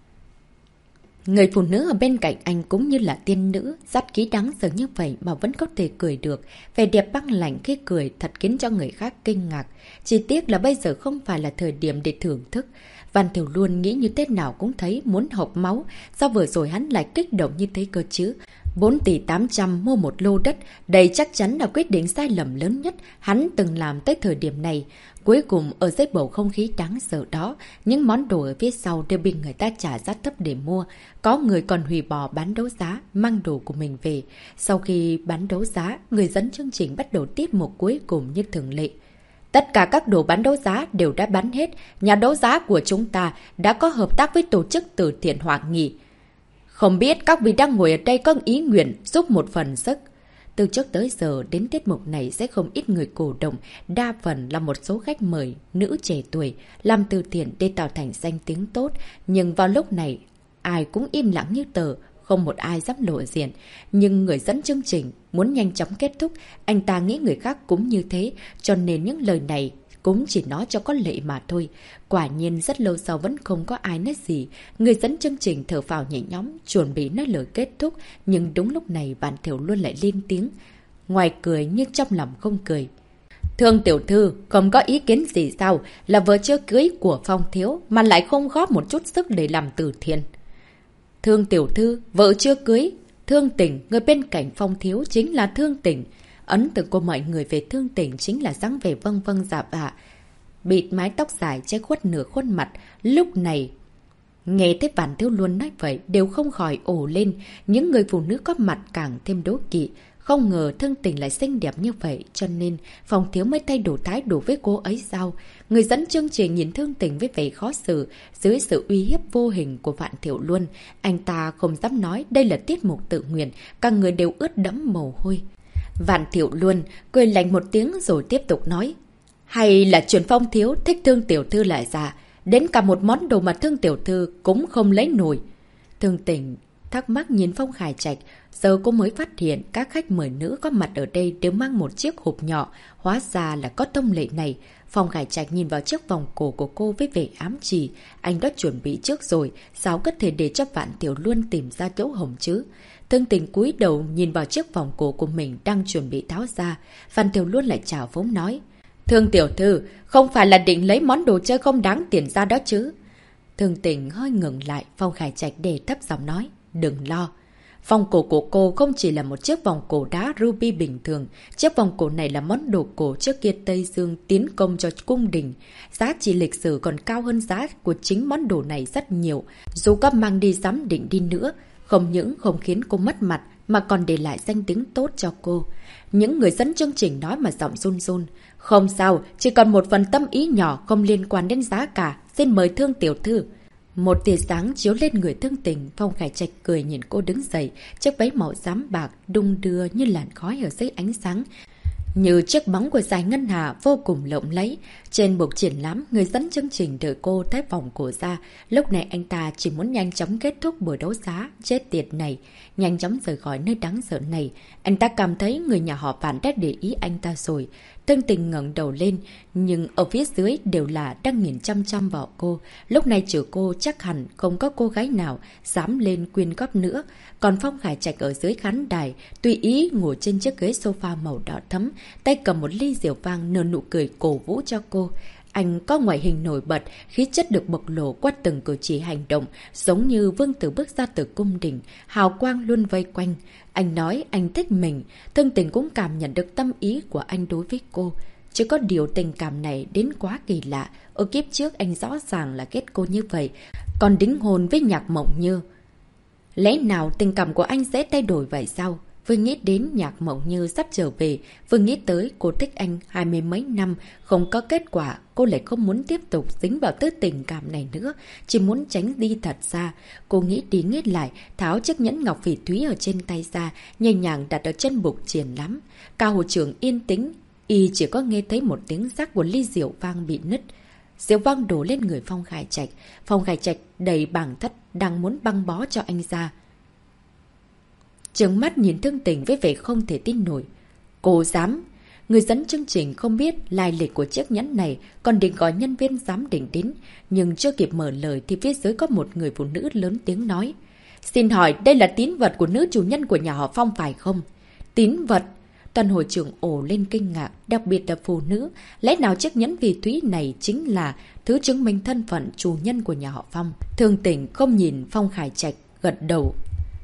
Người phụ nữ ở bên cạnh anh cũng như là tiên nữ, dắt khí đáng sợ như vậy mà vẫn có thể cười được. Vẻ đẹp băng lạnh khi cười thật khiến cho người khác kinh ngạc. Chỉ tiếc là bây giờ không phải là thời điểm để thưởng thức. Văn Thiểu Luân nghĩ như thế nào cũng thấy muốn hộc máu. Sao vừa rồi hắn lại kích động như thế cơ chứ? 4 tỷ 800 mua một lô đất, đây chắc chắn là quyết định sai lầm lớn nhất hắn từng làm tới thời điểm này. Cuối cùng ở dưới bầu không khí đáng sợ đó, những món đồ ở phía sau đều bị người ta trả giá thấp để mua. Có người còn hủy bỏ bán đấu giá, mang đồ của mình về. Sau khi bán đấu giá, người dẫn chương trình bắt đầu tiết mục cuối cùng như thường lệ. Tất cả các đồ bán đấu giá đều đã bán hết. Nhà đấu giá của chúng ta đã có hợp tác với tổ chức từ thiện Hoàng Nghị. Không biết các vị đang ngồi ở đây có ý nguyện giúp một phần sức. Từ trước tới giờ đến tiết mục này sẽ không ít người cổ động, đa phần là một số khách mời, nữ trẻ tuổi, làm từ thiện để tạo thành danh tiếng tốt. Nhưng vào lúc này, ai cũng im lặng như tờ, không một ai dám lộ diện. Nhưng người dẫn chương trình muốn nhanh chóng kết thúc, anh ta nghĩ người khác cũng như thế, cho nên những lời này cũng chỉ nói cho có lệ mà thôi. Quả nhiên rất lâu sau vẫn không có ai nói gì. Người dẫn chương trình thở phào nhẹ nhõm, chuẩn bị nói lời kết thúc. Nhưng đúng lúc này Vạn Thiểu Luân lại lên tiếng. Ngoài cười nhưng trong lòng không cười. Thương tiểu thư, không có ý kiến gì sao? Là vợ chưa cưới của Phong thiếu mà lại không góp một chút sức để làm từ thiện. Thương tiểu thư, vợ chưa cưới. Thương Tình, người bên cạnh Phong thiếu chính là Thương Tình. Ấn tượng của mọi người về Thương Tình chính là dáng vẻ vâng vâng dạ bạ, bịt mái tóc dài che khuất nửa khuôn mặt. Lúc này, nghe thấy Vạn Thiểu Luân nói vậy đều không khỏi ồ lên. Những người phụ nữ có mặt càng thêm đố kỵ. Không ngờ Thương Tình lại xinh đẹp như vậy, cho nên Phong thiếu mới thay đổi thái độ với cô ấy sao? Người dẫn chương trình nhìn Thương Tình với vẻ khó xử. Dưới sự uy hiếp vô hình của Vạn Thiểu Luân, anh ta không dám nói đây là tiết mục tự nguyện. Cả người đều ướt đẫm mồ hôi. Vạn Thiểu Luân cười lạnh một tiếng rồi tiếp tục nói. Hay là chuyện Phong thiếu thích Thương tiểu thư lại già, đến cả một món đồ mà Thương tiểu thư cũng không lấy nổi. Thương Tình thắc mắc nhìn Phong Khải Trạch, giờ cô mới phát hiện các khách mời nữ có mặt ở đây đều mang một chiếc hộp nhỏ, hóa ra là có tông lệ này. Phong Khải Trạch nhìn vào chiếc vòng cổ của cô với vẻ ám chỉ, anh đã chuẩn bị trước rồi, sao có thể để cho Vạn Thiểu Luân tìm ra lỗ hổng chứ? Thương Tình cúi đầu nhìn vào chiếc vòng cổ của mình đang chuẩn bị tháo ra, Vạn Thiểu Luân lại chào phúng nói. Thương tiểu thư, không phải là định lấy món đồ chơi không đáng tiền ra đó chứ? Thương Tình hơi ngừng lại, Phong Khải Trạch để thấp giọng nói. Đừng lo. Vòng cổ của cô không chỉ là một chiếc vòng cổ đá ruby bình thường. Chiếc vòng cổ này là món đồ cổ trước kia Tây Dương tiến công cho cung đình. Giá trị lịch sử còn cao hơn giá của chính món đồ này rất nhiều. Dù có mang đi giám định đi nữa, không những không khiến cô mất mặt mà còn để lại danh tiếng tốt cho cô. Những người dẫn chương trình nói mà giọng run run. Không sao, chỉ còn một phần tâm ý nhỏ không liên quan đến giá cả. Xin mời Thương tiểu thư. Một tia sáng chiếu lên người Thương Tình, Phong Khải Trạch cười nhìn cô đứng dậy, chiếc váy màu xám bạc đung đưa như làn khói ở dưới ánh sáng. Như chiếc bóng của Giải Ngân Hà vô cùng lộng lẫy. Trên bục triển lãm, người dẫn chương trình đợi cô thấy vòng cổ ra. Lúc này anh ta chỉ muốn nhanh chóng kết thúc buổi đấu giá chết tiệt này, nhanh chóng rời khỏi nơi đáng sợ này. Anh ta cảm thấy người nhà họ Vạn đã để ý anh ta rồi. Thương Tình ngẩng đầu lên, nhưng ở phía dưới đều là đang nhìn chăm chăm vào cô. Lúc này trừ cô chắc hẳn không có cô gái nào dám lên quyên góp nữa. Còn Phong Khải Trạch ở dưới khán đài, tùy ý ngồi trên chiếc ghế sofa màu đỏ thẫm, tay cầm một ly rượu vang nở nụ cười cổ vũ cho cô. Anh có ngoại hình nổi bật, khí chất được bộc lộ qua từng cử chỉ hành động, giống như vương tử bước ra từ cung đình, hào quang luôn vây quanh. Anh nói anh thích mình, Thương Tình cũng cảm nhận được tâm ý của anh đối với cô. Chỉ có điều tình cảm này đến quá kỳ lạ, ở kiếp trước anh rõ ràng là ghét cô như vậy, còn đính hôn với Nhạc Mộng Như. Lẽ nào tình cảm của anh sẽ thay đổi vậy sao? Vừa nghĩ đến Nhạc Mộng Như sắp trở về, vừa nghĩ tới cô thích anh 20 mấy năm, không có kết quả, cô lại không muốn tiếp tục dính vào thứ tình cảm này nữa, chỉ muốn tránh đi thật xa. Cô nghĩ đi nghĩ lại, tháo chiếc nhẫn ngọc phỉ thúy ở trên tay ra, nhẹ nhàng đặt ở chân bục triển lãm. Cả hội trường yên tĩnh, y chỉ có nghe thấy một tiếng rắc của ly rượu vang bị nứt. Rượu vang đổ lên người Phong Khải Trạch. Phong Khải Trạch đầy bảng thất đang muốn băng bó cho anh ra. Trừng mắt nhìn Thương Tình với vẻ không thể tin nổi. Cô dám! Người dẫn chương trình không biết lai lịch của chiếc nhẫn này, còn định gọi nhân viên giám định đến. Nhưng chưa kịp mở lời thì phía dưới có một người phụ nữ lớn tiếng nói. Xin hỏi đây là tín vật của nữ chủ nhân của nhà họ Phong phải không? Tín vật? Toàn hội trưởng ồ lên kinh ngạc, đặc biệt là phụ nữ. Lẽ nào chiếc nhẫn phỉ thúy này chính là thứ chứng minh thân phận chủ nhân của nhà họ Phong? Thương Tình không nhìn Phong Khải Trạch, gật đầu.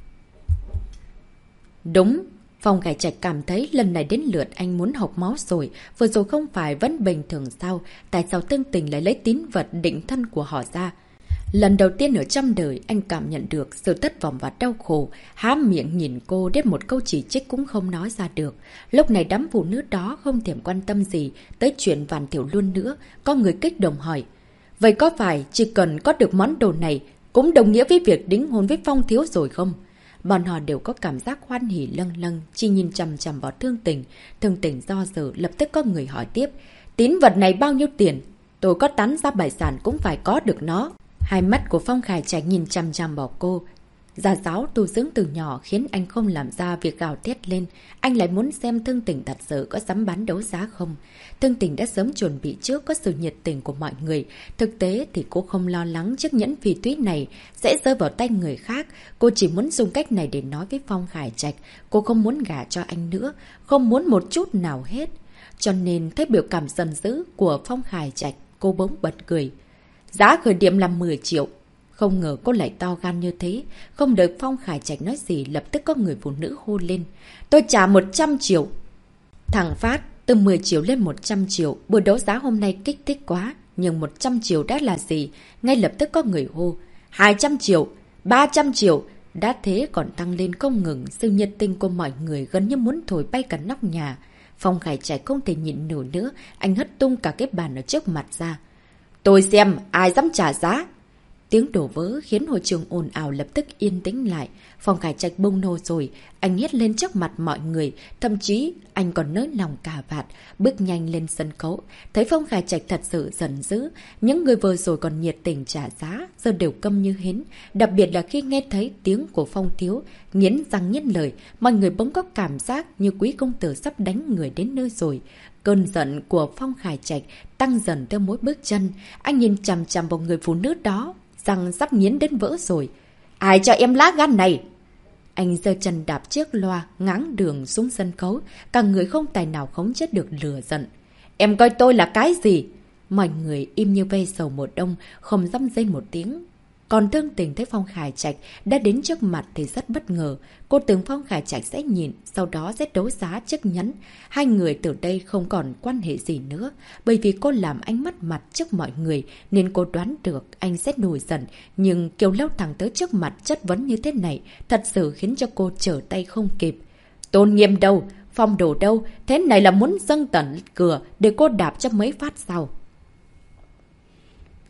Đúng, Phong Khải Trạch cảm thấy lần này đến lượt anh muốn học máu rồi, vừa rồi không phải vẫn bình thường sao, tại sao Thương Tình lại lấy tín vật định thân của họ ra? Lần đầu tiên ở trong đời anh cảm nhận được sự thất vọng và đau khổ, há miệng nhìn cô đến một câu chỉ trích cũng không nói ra được. Lúc này đám phụ nữ đó không thèm quan tâm gì tới chuyện Vạn Tiểu Luân nữa, có người kích động hỏi. Vậy có phải chỉ cần có được món đồ này cũng đồng nghĩa với việc đính hôn với Phong thiếu rồi không? Bọn họ đều có cảm giác hoan hỉ lâng lâng, chỉ nhìn chằm chằm vào Thương Tình. Thương Tình do dự, lập tức có người hỏi tiếp. Tín vật này bao nhiêu tiền? Tôi có tán ra bài sản cũng phải có được nó. Hai mắt của Phong Khải Trạch nhìn chằm chằm vào cô. Gia giáo tu dưỡng từ nhỏ khiến anh không làm ra việc gào thét lên. Anh lại muốn xem Thương Tình thật sự có dám bán đấu giá không. Thương Tình đã sớm chuẩn bị trước có sự nhiệt tình của mọi người. Thực tế thì cô không lo lắng chiếc nhẫn phỉ thúy này sẽ rơi vào tay người khác. Cô chỉ muốn dùng cách này để nói với Phong Khải Trạch. Cô không muốn gả cho anh nữa, không muốn một chút nào hết. Cho nên thấy biểu cảm giận dữ của Phong Khải Trạch, cô bỗng bật cười. Giá khởi điểm là 10 triệu. Không ngờ cô lại to gan như thế. Không đợi Phong Khải Trạch nói gì, lập tức có người phụ nữ hô lên. Tôi trả 100 triệu. Thằng Phát, từ 10 triệu lên 100 triệu. Buổi đấu giá hôm nay kích thích quá. Nhưng 100 triệu đã là gì? Ngay lập tức có người hô. 200 triệu, 300 triệu. Đã thế còn tăng lên không ngừng. Sự nhiệt tình của mọi người gần như muốn thổi bay cả nóc nhà. Phong Khải Trạch không thể nhịn nổi nữa. Anh hất tung cả cái bàn ở trước mặt ra. Tôi xem ai dám trả giá. Tiếng đổ vỡ khiến hội trường ồn ào lập tức yên tĩnh lại. Phong Khải Trạch bung nô rồi. Anh hét lên trước mặt mọi người. Thậm chí anh còn nới lòng cà vạt, bước nhanh lên sân khấu. Thấy Phong Khải Trạch thật sự giận dữ. Những người vừa rồi còn nhiệt tình trả giá, giờ đều câm như hến. Đặc biệt là khi nghe thấy tiếng của Phong thiếu, nghiến răng nghiến lợi, mọi người bỗng có cảm giác như quý công tử sắp đánh người đến nơi rồi. Cơn giận của Phong Khải Trạch tăng dần theo mỗi bước chân. Anh nhìn chằm chằm vào người phụ nữ đó, răng sắp nghiến đến vỡ rồi. Ai cho em lá gan này? Anh giơ chân đạp chiếc loa, ngáng đường xuống sân khấu. Cả người không tài nào khống chế được lửa giận. Em coi tôi là cái gì? Mọi người im như vây sầu mùa đông, không dám rên một tiếng. Còn Thương Tình thấy Phong Khải Trạch đã đến trước mặt thì rất bất ngờ. Cô tưởng Phong Khải Trạch sẽ nhìn, sau đó sẽ đấu giá chiếc nhẫn. Hai người từ đây không còn quan hệ gì nữa. Bởi vì cô làm anh mất mặt trước mọi người, nên cô đoán được anh sẽ nổi giận. Nhưng Kiều Lâu thẳng tới trước mặt chất vấn như thế này, thật sự khiến cho cô trở tay không kịp. Tôn nghiêm đâu? Phong đồ đâu? Thế này là muốn dâng tận cửa để cô đạp cho mấy phát sau.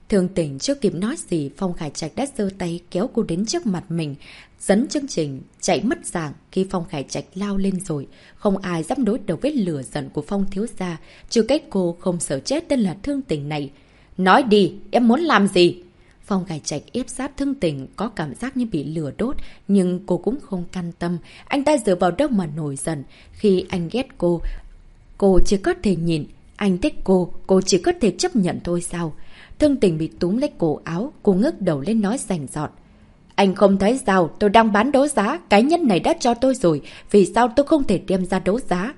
Thương Tình chưa kịp nói gì, Phong Khải Trạch đã giơ tay kéo cô đến trước mặt mình, dẫn chương trình chạy mất dạng. Khi Phong Khải Trạch lao lên rồi, không ai dám đối đầu với lửa giận của Phong thiếu gia, trừ cách cô không sợ chết tên là Thương Tình này. Nói đi, em muốn làm gì? Phong Khải Trạch ép sát Thương Tình, có cảm giác như bị lửa đốt, nhưng cô cũng không can tâm. Anh ta dựa vào đâu mà nổi giận? Khi anh ghét cô chỉ có thể nhìn. Anh thích cô chỉ có thể chấp nhận thôi sao? Thương Tình bị túm lấy cổ áo, cô ngước đầu lên nói rành rọt. Anh không thấy sao, tôi đang bán đấu giá, cái nhân này đã cho tôi rồi, vì sao tôi không thể đem ra đấu giá?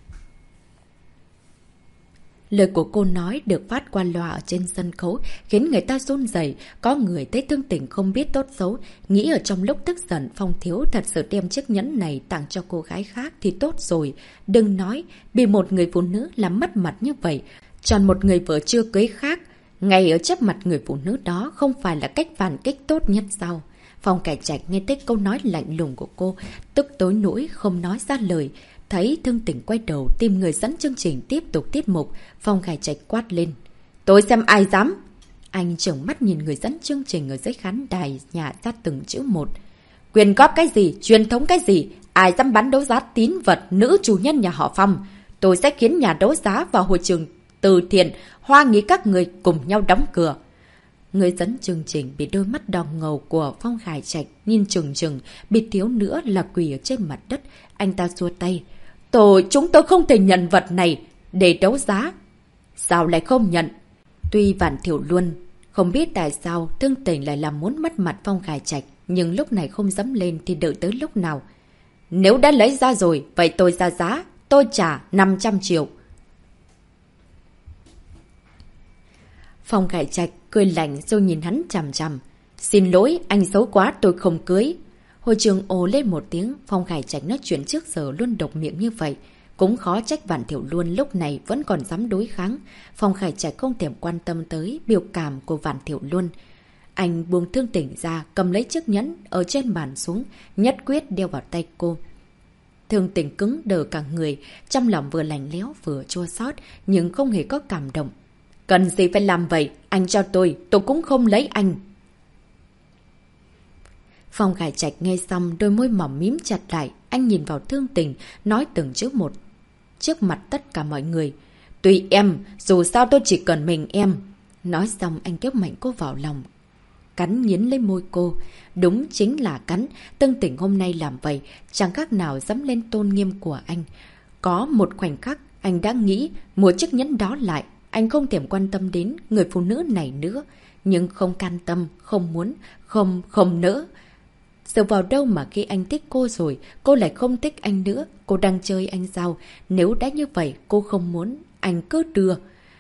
Lời của cô nói được phát qua loa ở trên sân khấu, khiến người ta run rẩy. Có người thấy Thương Tình không biết tốt xấu, nghĩ ở trong lúc tức giận Phong thiếu thật sự đem chiếc nhẫn này tặng cho cô gái khác thì tốt rồi. Đừng nói, bị một người phụ nữ làm mất mặt như vậy, chọn một người vợ chưa cưới khác, ngay ở trước mặt người phụ nữ đó không phải là cách phản kích tốt nhất sao? Phong Khải Trạch nghe thấy câu nói lạnh lùng của cô, tức tối nỗi không nói ra lời. Thấy Thương Tình quay đầu tìm người dẫn chương trình tiếp tục tiết mục, Phong Khải Trạch quát lên. Tôi xem ai dám! Anh trợn mắt nhìn người dẫn chương trình ở dưới khán đài nhả ra từng chữ một. Quyền góp cái gì? Truyền thống cái gì? Ai dám bán đấu giá tín vật nữ chủ nhân nhà họ Phong? Tôi sẽ khiến nhà đấu giá vào hội trường từ thiện, hoa nghĩ các người cùng nhau đóng cửa. Người dẫn chương trình bị đôi mắt đỏ ngầu của Phong Khải Trạch nhìn chừng chừng, bị thiếu nữa là quỳ ở trên mặt đất. Anh ta xua tay. Chúng tôi không thể nhận vật này để đấu giá. Sao lại không nhận? Tuy Vạn Thiểu Luân không biết tại sao Thương Tình lại làm muốn mất mặt Phong Khải Trạch, nhưng lúc này không dám lên thì đợi tới lúc nào. Nếu đã lấy ra rồi, vậy tôi ra giá, tôi trả 500 triệu. Phong Khải Trạch cười lạnh rồi nhìn hắn chằm chằm. Xin lỗi, anh xấu quá, tôi không cưới. Hội trường ồ lên một tiếng. Phong Khải Trạch nói chuyện trước giờ luôn độc miệng như vậy, cũng khó trách Vạn Thiểu Luân lúc này vẫn còn dám đối kháng. Phong Khải Trạch không thèm quan tâm tới biểu cảm của Vạn Thiểu Luân. Anh buông Thương Tình ra, cầm lấy chiếc nhẫn ở trên bàn xuống, nhất quyết đeo vào tay cô. Thương Tình cứng đờ cả người, trong lòng vừa lạnh lẽo vừa chua xót, nhưng không hề có cảm động. Cần gì phải làm vậy? Anh cho tôi cũng không lấy anh. Phong Khải Trạch nghe xong, đôi môi mỏng mím chặt lại. Anh nhìn vào Thương Tình, nói từng chữ một trước mặt tất cả mọi người. Tùy em, dù sao tôi chỉ cần mình em. Nói xong anh kéo mạnh cô vào lòng, cắn nghiến lấy môi cô. Đúng chính là cắn. Thương Tình hôm nay làm vậy chẳng khác nào dẫm lên tôn nghiêm của anh. Có một khoảnh khắc anh đã nghĩ mua chiếc nhẫn đó lại. Anh không thèm quan tâm đến người phụ nữ này nữa, nhưng không can tâm, không muốn, không nỡ. Dựa vào đâu mà khi anh thích cô rồi, cô lại không thích anh nữa? Cô đang chơi anh sao? Nếu đã như vậy, cô không muốn, anh cứ đưa.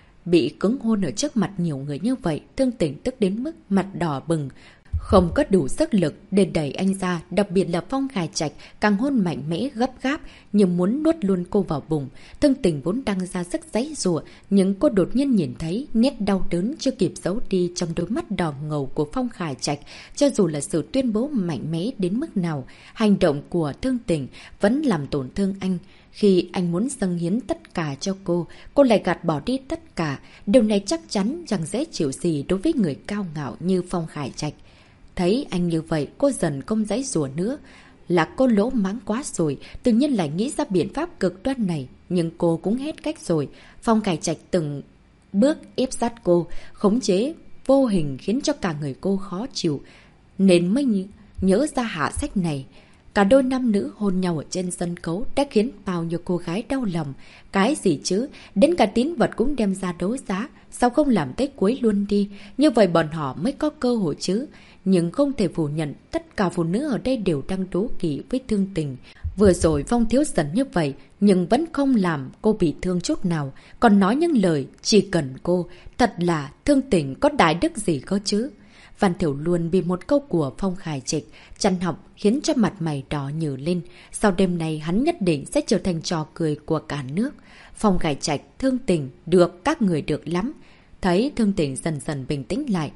Bị cứng hôn ở trước mặt nhiều người như vậy, Thương Tình tức đến mức mặt đỏ bừng, không có đủ sức lực để đẩy anh ra, đặc biệt là Phong Khải Trạch càng hôn mạnh mẽ gấp gáp như muốn nuốt luôn cô vào bụng. Thương Tình vốn đang ra sức giãy giụa, nhưng cô đột nhiên nhìn thấy nét đau đớn chưa kịp giấu đi trong đôi mắt đỏ ngầu của Phong Khải Trạch. Cho dù là sự tuyên bố mạnh mẽ đến mức nào, hành động của Thương Tình vẫn làm tổn thương anh. Khi anh muốn dâng hiến tất cả cho cô lại gạt bỏ đi tất cả. Điều này chắc chắn chẳng dễ chịu gì đối với người cao ngạo như Phong Khải Trạch. Thấy anh như vậy, cô dần không giãy giụa nữa. Là cô lỗ mãng quá rồi, tự nhiên lại nghĩ ra biện pháp cực đoan này. Nhưng cô cũng hết cách rồi. Phong Khải Trạch từng bước ép sát cô, khống chế vô hình khiến cho cả người cô khó chịu. Nên mới nhớ ra hạ sách này. Cả đôi nam nữ hôn nhau ở trên sân khấu đã khiến bao nhiêu cô gái đau lòng. Cái gì chứ, đến cả tín vật cũng đem ra đấu giá, sao không làm tới cuối luôn đi? Như vậy bọn họ mới có cơ hội chứ. Nhưng không thể phủ nhận, tất cả phụ nữ ở đây đều đang đố kỵ với Thương Tình. Vừa rồi Phong thiếu giận như vậy, nhưng vẫn không làm cô bị thương chút nào. Còn nói những lời chỉ cần cô, thật là Thương Tình có đại đức gì cơ chứ? Vạn Thiểu Luân bị một câu của Phong Khải Trạch chăn học khiến cho mặt mày đỏ nhừ lên. Sau đêm này hắn nhất định sẽ trở thành trò cười của cả nước. Phong Khải Trạch, Thương Tình, được các người được lắm. Thấy Thương Tình dần dần bình tĩnh lại,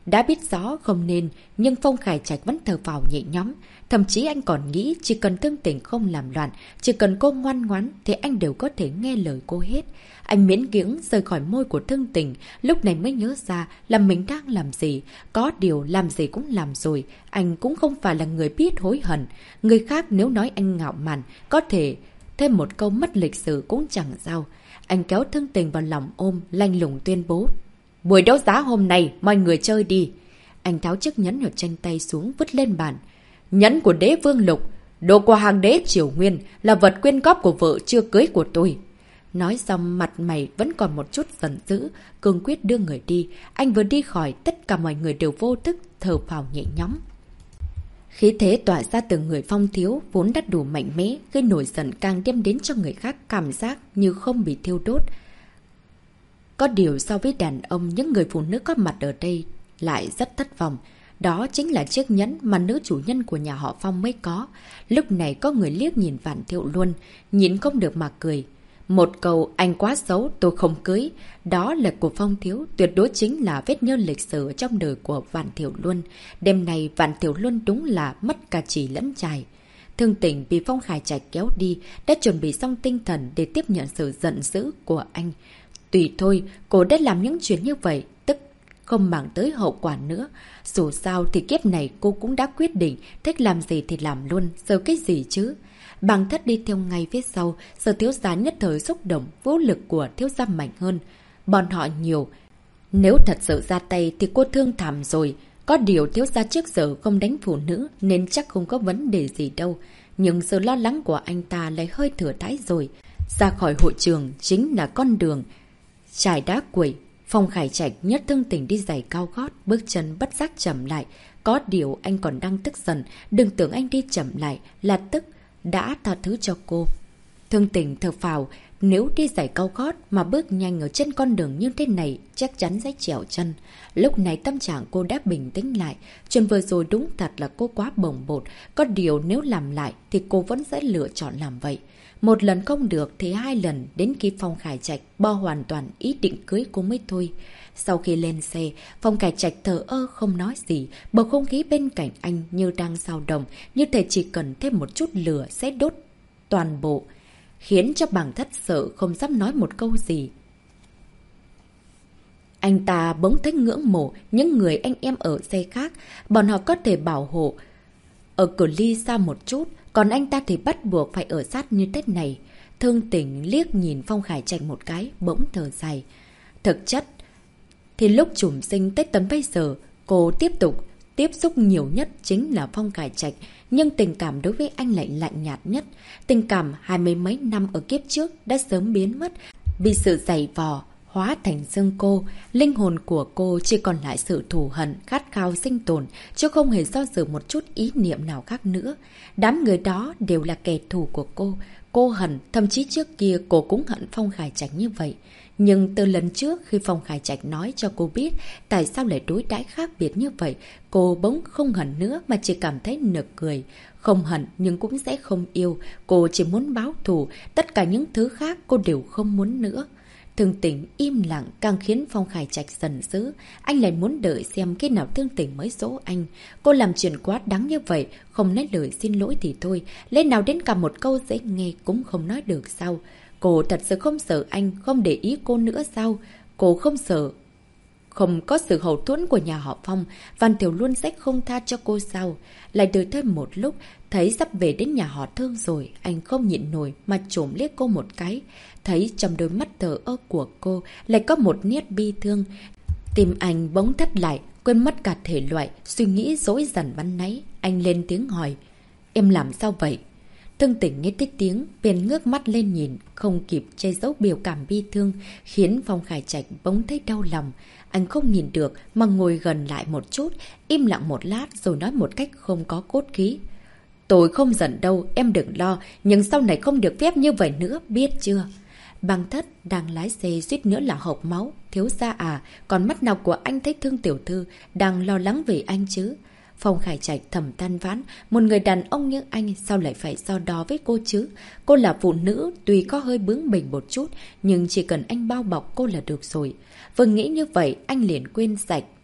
Đã biết rõ không nên, nhưng Phong Khải Trạch vẫn thở phào nhẹ nhõm. Thậm chí anh còn nghĩ chỉ cần Thương Tình không làm loạn, chỉ cần cô ngoan ngoãn thì anh đều có thể nghe lời cô hết. Anh miễn cưỡng rời khỏi môi của Thương Tình, lúc này mới nhớ ra là mình đang làm gì. Có điều làm gì cũng làm rồi, anh cũng không phải là người biết hối hận. Người khác nếu nói anh ngạo mạn, có thể thêm một câu mất lịch sự cũng chẳng sao. Anh kéo Thương Tình vào lòng ôm, lạnh lùng tuyên bố. Buổi đấu giá hôm nay, mọi người chơi đi. Anh tháo chiếc nhẫn ở trên tay xuống vứt lên bàn. Nhẫn của đế vương Lục, đồ của hàng đế Triều Nguyên, là vật quyên góp của vợ chưa cưới của tôi. Nói xong mặt mày vẫn còn một chút giận dữ, cương quyết đưa người đi. Anh vừa đi khỏi, tất cả mọi người đều vô thức thở phào nhẹ nhõm. Khí thế tỏa ra từ người Phong Thiếu vốn đã đủ mạnh mẽ, gây nổi giận càng đem đến cho người khác cảm giác như không bị thiêu đốt. Có điều so với đàn ông, những người phụ nữ có mặt ở đây lại rất thất vọng. Đó chính là chiếc nhẫn mà nữ chủ nhân của nhà họ Phong mới có. Lúc này có người liếc nhìn Vạn Thiệu Luân, nhìn không được mà cười. Một câu anh quá xấu tôi không cưới. Đó là của Phong Thiếu, tuyệt đối chính là vết nhơ lịch sử trong đời của Vạn Thiệu Luân. Đêm này Vạn Thiệu Luân đúng là mất cả chỉ lẫn trải. Thương Tình bị Phong Khải Trạch kéo đi, đã chuẩn bị xong tinh thần để tiếp nhận sự giận dữ của anh. Tùy thôi, cô đã làm những chuyện như vậy, tức không màng tới hậu quả nữa. Dù sao thì kiếp này cô cũng đã quyết định, thích làm gì thì làm luôn, sợ cái gì chứ. Bàng Thất đi theo ngay phía sau, Sở thiếu gia nhất thời xúc động, vũ lực của thiếu gia mạnh hơn. Bọn họ nhiều. Nếu thật sự ra tay thì cô thương thảm rồi. Có điều thiếu gia trước giờ không đánh phụ nữ nên chắc không có vấn đề gì đâu. Nhưng sự lo lắng của anh ta lại hơi thừa thãi rồi. Ra khỏi hội trường chính là con đường trải đá quẩy. Phong Khải Trạch nhất Thương Tình đi giày cao gót, bước chân bất giác chậm lại. Có điều anh còn đang tức giận, đừng tưởng anh đi chậm lại là tức đã tha thứ cho cô. Thương Tình thở phào, nếu đi giày cao gót mà bước nhanh ở trên con đường như thế này chắc chắn sẽ trèo chân. Lúc này tâm trạng cô đã bình tĩnh lại, chuyện vừa rồi đúng thật là cô quá bồng bột, có điều nếu làm lại thì cô vẫn sẽ lựa chọn làm vậy. Một lần không được thì hai lần, đến khi Phong Khải Trạch bỏ hoàn toàn ý định cưới cô mới thôi. Sau khi lên xe, Phong Khải Trạch thờ ơ không nói gì, bầu không khí bên cạnh anh như đang dao động, như thể chỉ cần thêm một chút lửa sẽ đốt toàn bộ, khiến cho Bàng Thất sợ không dám nói một câu gì. Anh ta bỗng thấy ngưỡng mộ những người anh em ở xe khác, bọn họ có thể bảo hộ ở cự ly xa một chút, còn anh ta thì bắt buộc phải ở sát như thế này. Thương Tình liếc nhìn Phong Khải Trạch một cái, bỗng thở dài. Thực chất thì lúc trùng sinh tới tầm bây giờ, cô tiếp xúc nhiều nhất chính là Phong Khải Trạch, nhưng tình cảm đối với anh lại lạnh nhạt nhất. Tình cảm 20 mấy năm ở kiếp trước đã sớm biến mất, vì sự dày vò hóa thành xương cô. Linh hồn của cô chỉ còn lại sự thù hận, khát khao sinh tồn, chứ không hề do dự một chút ý niệm nào khác nữa. Đám người đó đều là kẻ thù của cô. Cô hận, thậm chí trước kia cô cũng hận Phong Khải Trạch như vậy. Nhưng từ lần trước khi Phong Khải Trạch nói cho cô biết tại sao lại đối đãi khác biệt như vậy, cô bỗng không hận nữa mà chỉ cảm thấy nực cười. Không hận nhưng cũng sẽ không yêu, cô chỉ muốn báo thù, tất cả những thứ khác cô đều không muốn nữa. Thương Tình im lặng càng khiến Phong Khải Trạch giận dữ. Anh lại muốn đợi xem khi nào Thương Tình mới dỗ anh. Cô làm chuyện quá đáng như vậy, không nói lời xin lỗi thì thôi, lẽ nào đến cả một câu dễ nghe cũng không nói được sao? Cô thật sự không sợ anh không để ý cô nữa sao? Cô không sợ không có sự hậu thuẫn của nhà họ Phong, Văn Tiểu Luân sẽ không tha cho cô sao? Lại đợi thêm một lúc, thấy sắp về đến nhà họ Thương rồi, anh không nhịn nổi mà trộm liếc cô một cái. Thấy trong đôi mắt thờ ơ của cô lại có một nét bi thương. Tim anh bỗng thắt lại, quên mất cả thể loại, suy nghĩ dối dần ban nãy. Anh lên tiếng hỏi, em làm sao vậy? Thương Tình nghe tới tiếng, bèn ngước mắt lên nhìn, không kịp che giấu biểu cảm bi thương, khiến Phong Khải Trạch bỗng thấy đau lòng. Anh không nhìn được mà ngồi gần lại một chút, im lặng một lát rồi nói một cách không có cốt khí. Tôi không giận đâu, em đừng lo, nhưng sau này không được phép như vậy nữa, biết chưa? Bàng Thất đang lái xe suýt nữa là hộc máu. Thiếu gia à, còn mắt nào của anh thấy Thương tiểu thư đang lo lắng về anh chứ? Phong Khải Trạch thầm than vãn, một người đàn ông như anh sao lại phải so đo với cô chứ? Cô là phụ nữ, tuy có hơi bướng bỉnh một chút, nhưng chỉ cần anh bao bọc cô là được rồi. Vừa nghĩ như vậy, anh liền quên sạch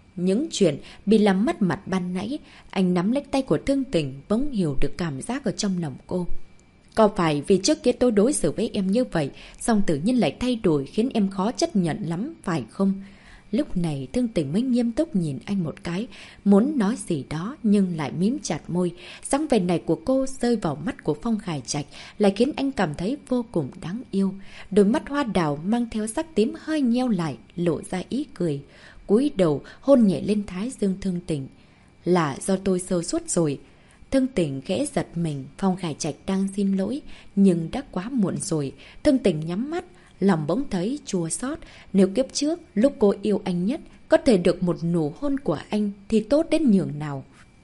những chuyện bị làm mất mặt ban nãy. Anh nắm lấy tay của Thương Tình, bỗng hiểu được cảm giác ở trong lòng cô. Có phải vì trước kia tôi đối xử với em như vậy, xong tự nhiên lại thay đổi khiến em khó chấp nhận lắm, phải không? Lúc này Thương Tình mới nghiêm túc nhìn anh một cái, muốn nói gì đó nhưng lại mím chặt môi. Dáng vẻ này của cô rơi vào mắt của Phong Khải Trạch lại khiến anh cảm thấy vô cùng đáng yêu. Đôi mắt hoa đào mang theo sắc tím hơi nheo lại, lộ ra ý cười. Cúi đầu hôn nhẹ lên thái dương Thương Tình. Là do tôi sơ suất rồi. Thương Tình khẽ giật mình, Phong Khải Trạch đang xin lỗi, nhưng đã quá muộn rồi. Thương Tình nhắm mắt, lòng bỗng thấy chua xót. Nếu kiếp trước, lúc cô yêu anh nhất, có thể được một nụ hôn của anh thì tốt đến nhường nào.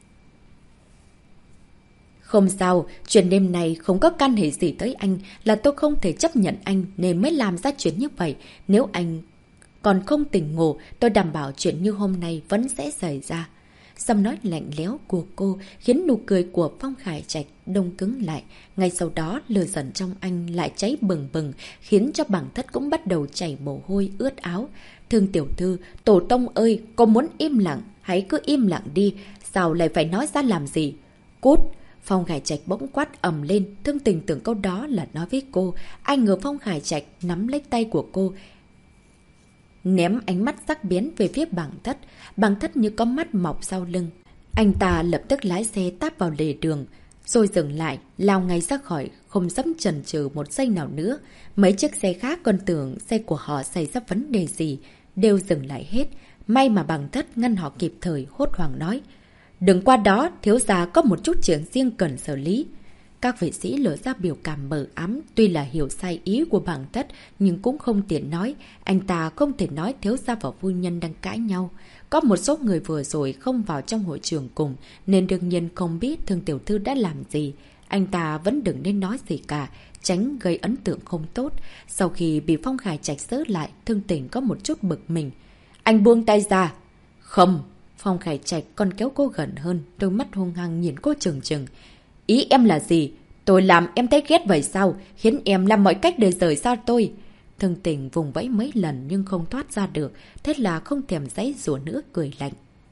Không sao, chuyện đêm này không có can hệ gì tới anh, là tôi không thể chấp nhận anh nên mới làm ra chuyện như vậy. Nếu anh còn không tỉnh ngủ, tôi đảm bảo chuyện như hôm nay vẫn sẽ xảy ra. Giọng nói lạnh lẽo của cô khiến nụ cười của Phong Khải Trạch đông cứng lại. Ngay sau đó, lửa giận trong anh lại cháy bừng bừng, khiến cho bản thân cũng bắt đầu chảy mồ hôi ướt áo. Thương tiểu thư, tổ tông ơi, cô muốn im lặng, hãy cứ im lặng đi, sao lại phải nói ra làm gì? Cút! Phong Khải Trạch bỗng quát ầm lên, Thương Tình tưởng câu đó là nói với cô. Ai ngờ Phong Khải Trạch nắm lấy tay của cô, ném ánh mắt sắc bén về phía Bàng Thất như có mắt mọc sau lưng. Anh ta lập tức lái xe táp vào lề đường, rồi dừng lại, lao ngay ra khỏi, không dám chần chừ một giây nào nữa. Mấy chiếc xe khác còn tưởng xe của họ xảy ra vấn đề gì, đều dừng lại hết. May mà Bàng Thất ngăn họ kịp thời, hốt hoảng nói. Đừng qua đó, thiếu gia có một chút chuyện riêng cần xử lý. Các vệ sĩ lộ ra biểu cảm mờ ám, tuy là hiểu sai ý của Bàng Thất, nhưng cũng không tiện nói. Anh ta không thể nói thiếu gia và phu nhân đang cãi nhau. Có một số người vừa rồi không vào trong hội trường cùng, nên đương nhiên không biết Thương tiểu thư đã làm gì. Anh ta vẫn đừng nên nói gì cả, tránh gây ấn tượng không tốt. Sau khi bị Phong Khải Trạch sớ lại, Thương Tình có một chút bực mình. Anh buông tay ra. Không. Phong Khải Trạch còn kéo cô gần hơn, đôi mắt hung hăng nhìn cô chừng chừng. Ý em là gì? Tôi làm em thấy ghét vậy sao? Khiến em làm mọi cách để rời xa tôi. Thương Tình vùng vẫy mấy lần nhưng không thoát ra được, thế là không thèm giãy giụa nữa, cười lạnh.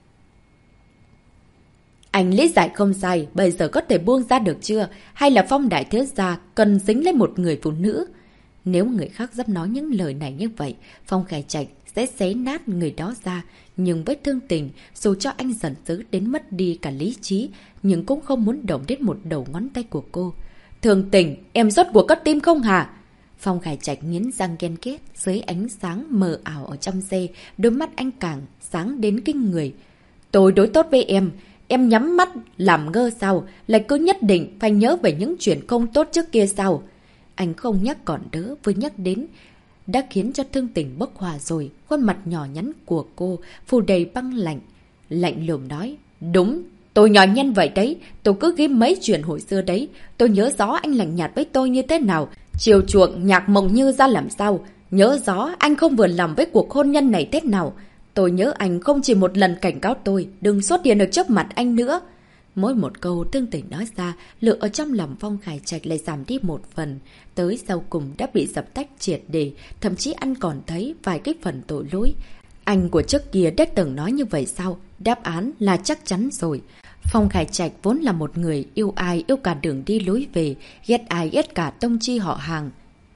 Anh lý giải không sai, bây giờ có thể buông ra được chưa? Hay là Phong đại thiếu gia cần dính lên một người phụ nữ? Nếu người khác dám nói những lời này như vậy, Phong Khải Trạch sẽ xé nát người đó ra. Nhưng với Thương Tình, dù cho anh giận dữ đến mất đi cả lý trí, nhưng cũng không muốn động đến một đầu ngón tay của cô. Thương Tình, em rốt cuộc có tim không hả? Phong Khải Trạch nghiến răng ghen ghét, dưới ánh sáng mờ ảo ở trong xe, đôi mắt anh càng sáng đến kinh người. Tôi đối tốt với em nhắm mắt làm ngơ sao, lại cứ nhất định phải nhớ về những chuyện không tốt trước kia sao? Anh không nhắc còn đỡ, vừa nhắc đến đã khiến cho Thương Tình bốc hỏa rồi. Khuôn mặt nhỏ nhắn của cô phủ đầy băng lạnh, lạnh lùng nói. Đúng, tôi nhỏ nhăn vậy đấy, tôi cứ ghi mấy chuyện hồi xưa đấy. Tôi nhớ rõ anh lạnh nhạt với tôi như thế nào, chiều chuộng Nhạc Mộng Như ra làm sao. Nhớ rõ anh không vừa lòng với cuộc hôn nhân này thế nào. Tôi nhớ anh không chỉ một lần cảnh cáo tôi đừng xuất hiện ở trước mặt anh nữa. Mỗi một câu Thương Tình nói ra, lửa ở trong lòng Phong Khải Trạch lại giảm đi một phần. Tới sau cùng đã bị dập tách triệt để, thậm chí anh còn thấy vài cái phần tội lỗi. Anh của trước kia đã từng nói như vậy sao? Đáp án là chắc chắn rồi. Phong Khải Trạch vốn là một người yêu ai yêu cả đường đi lối về, ghét ai ghét cả tông chi họ hàng.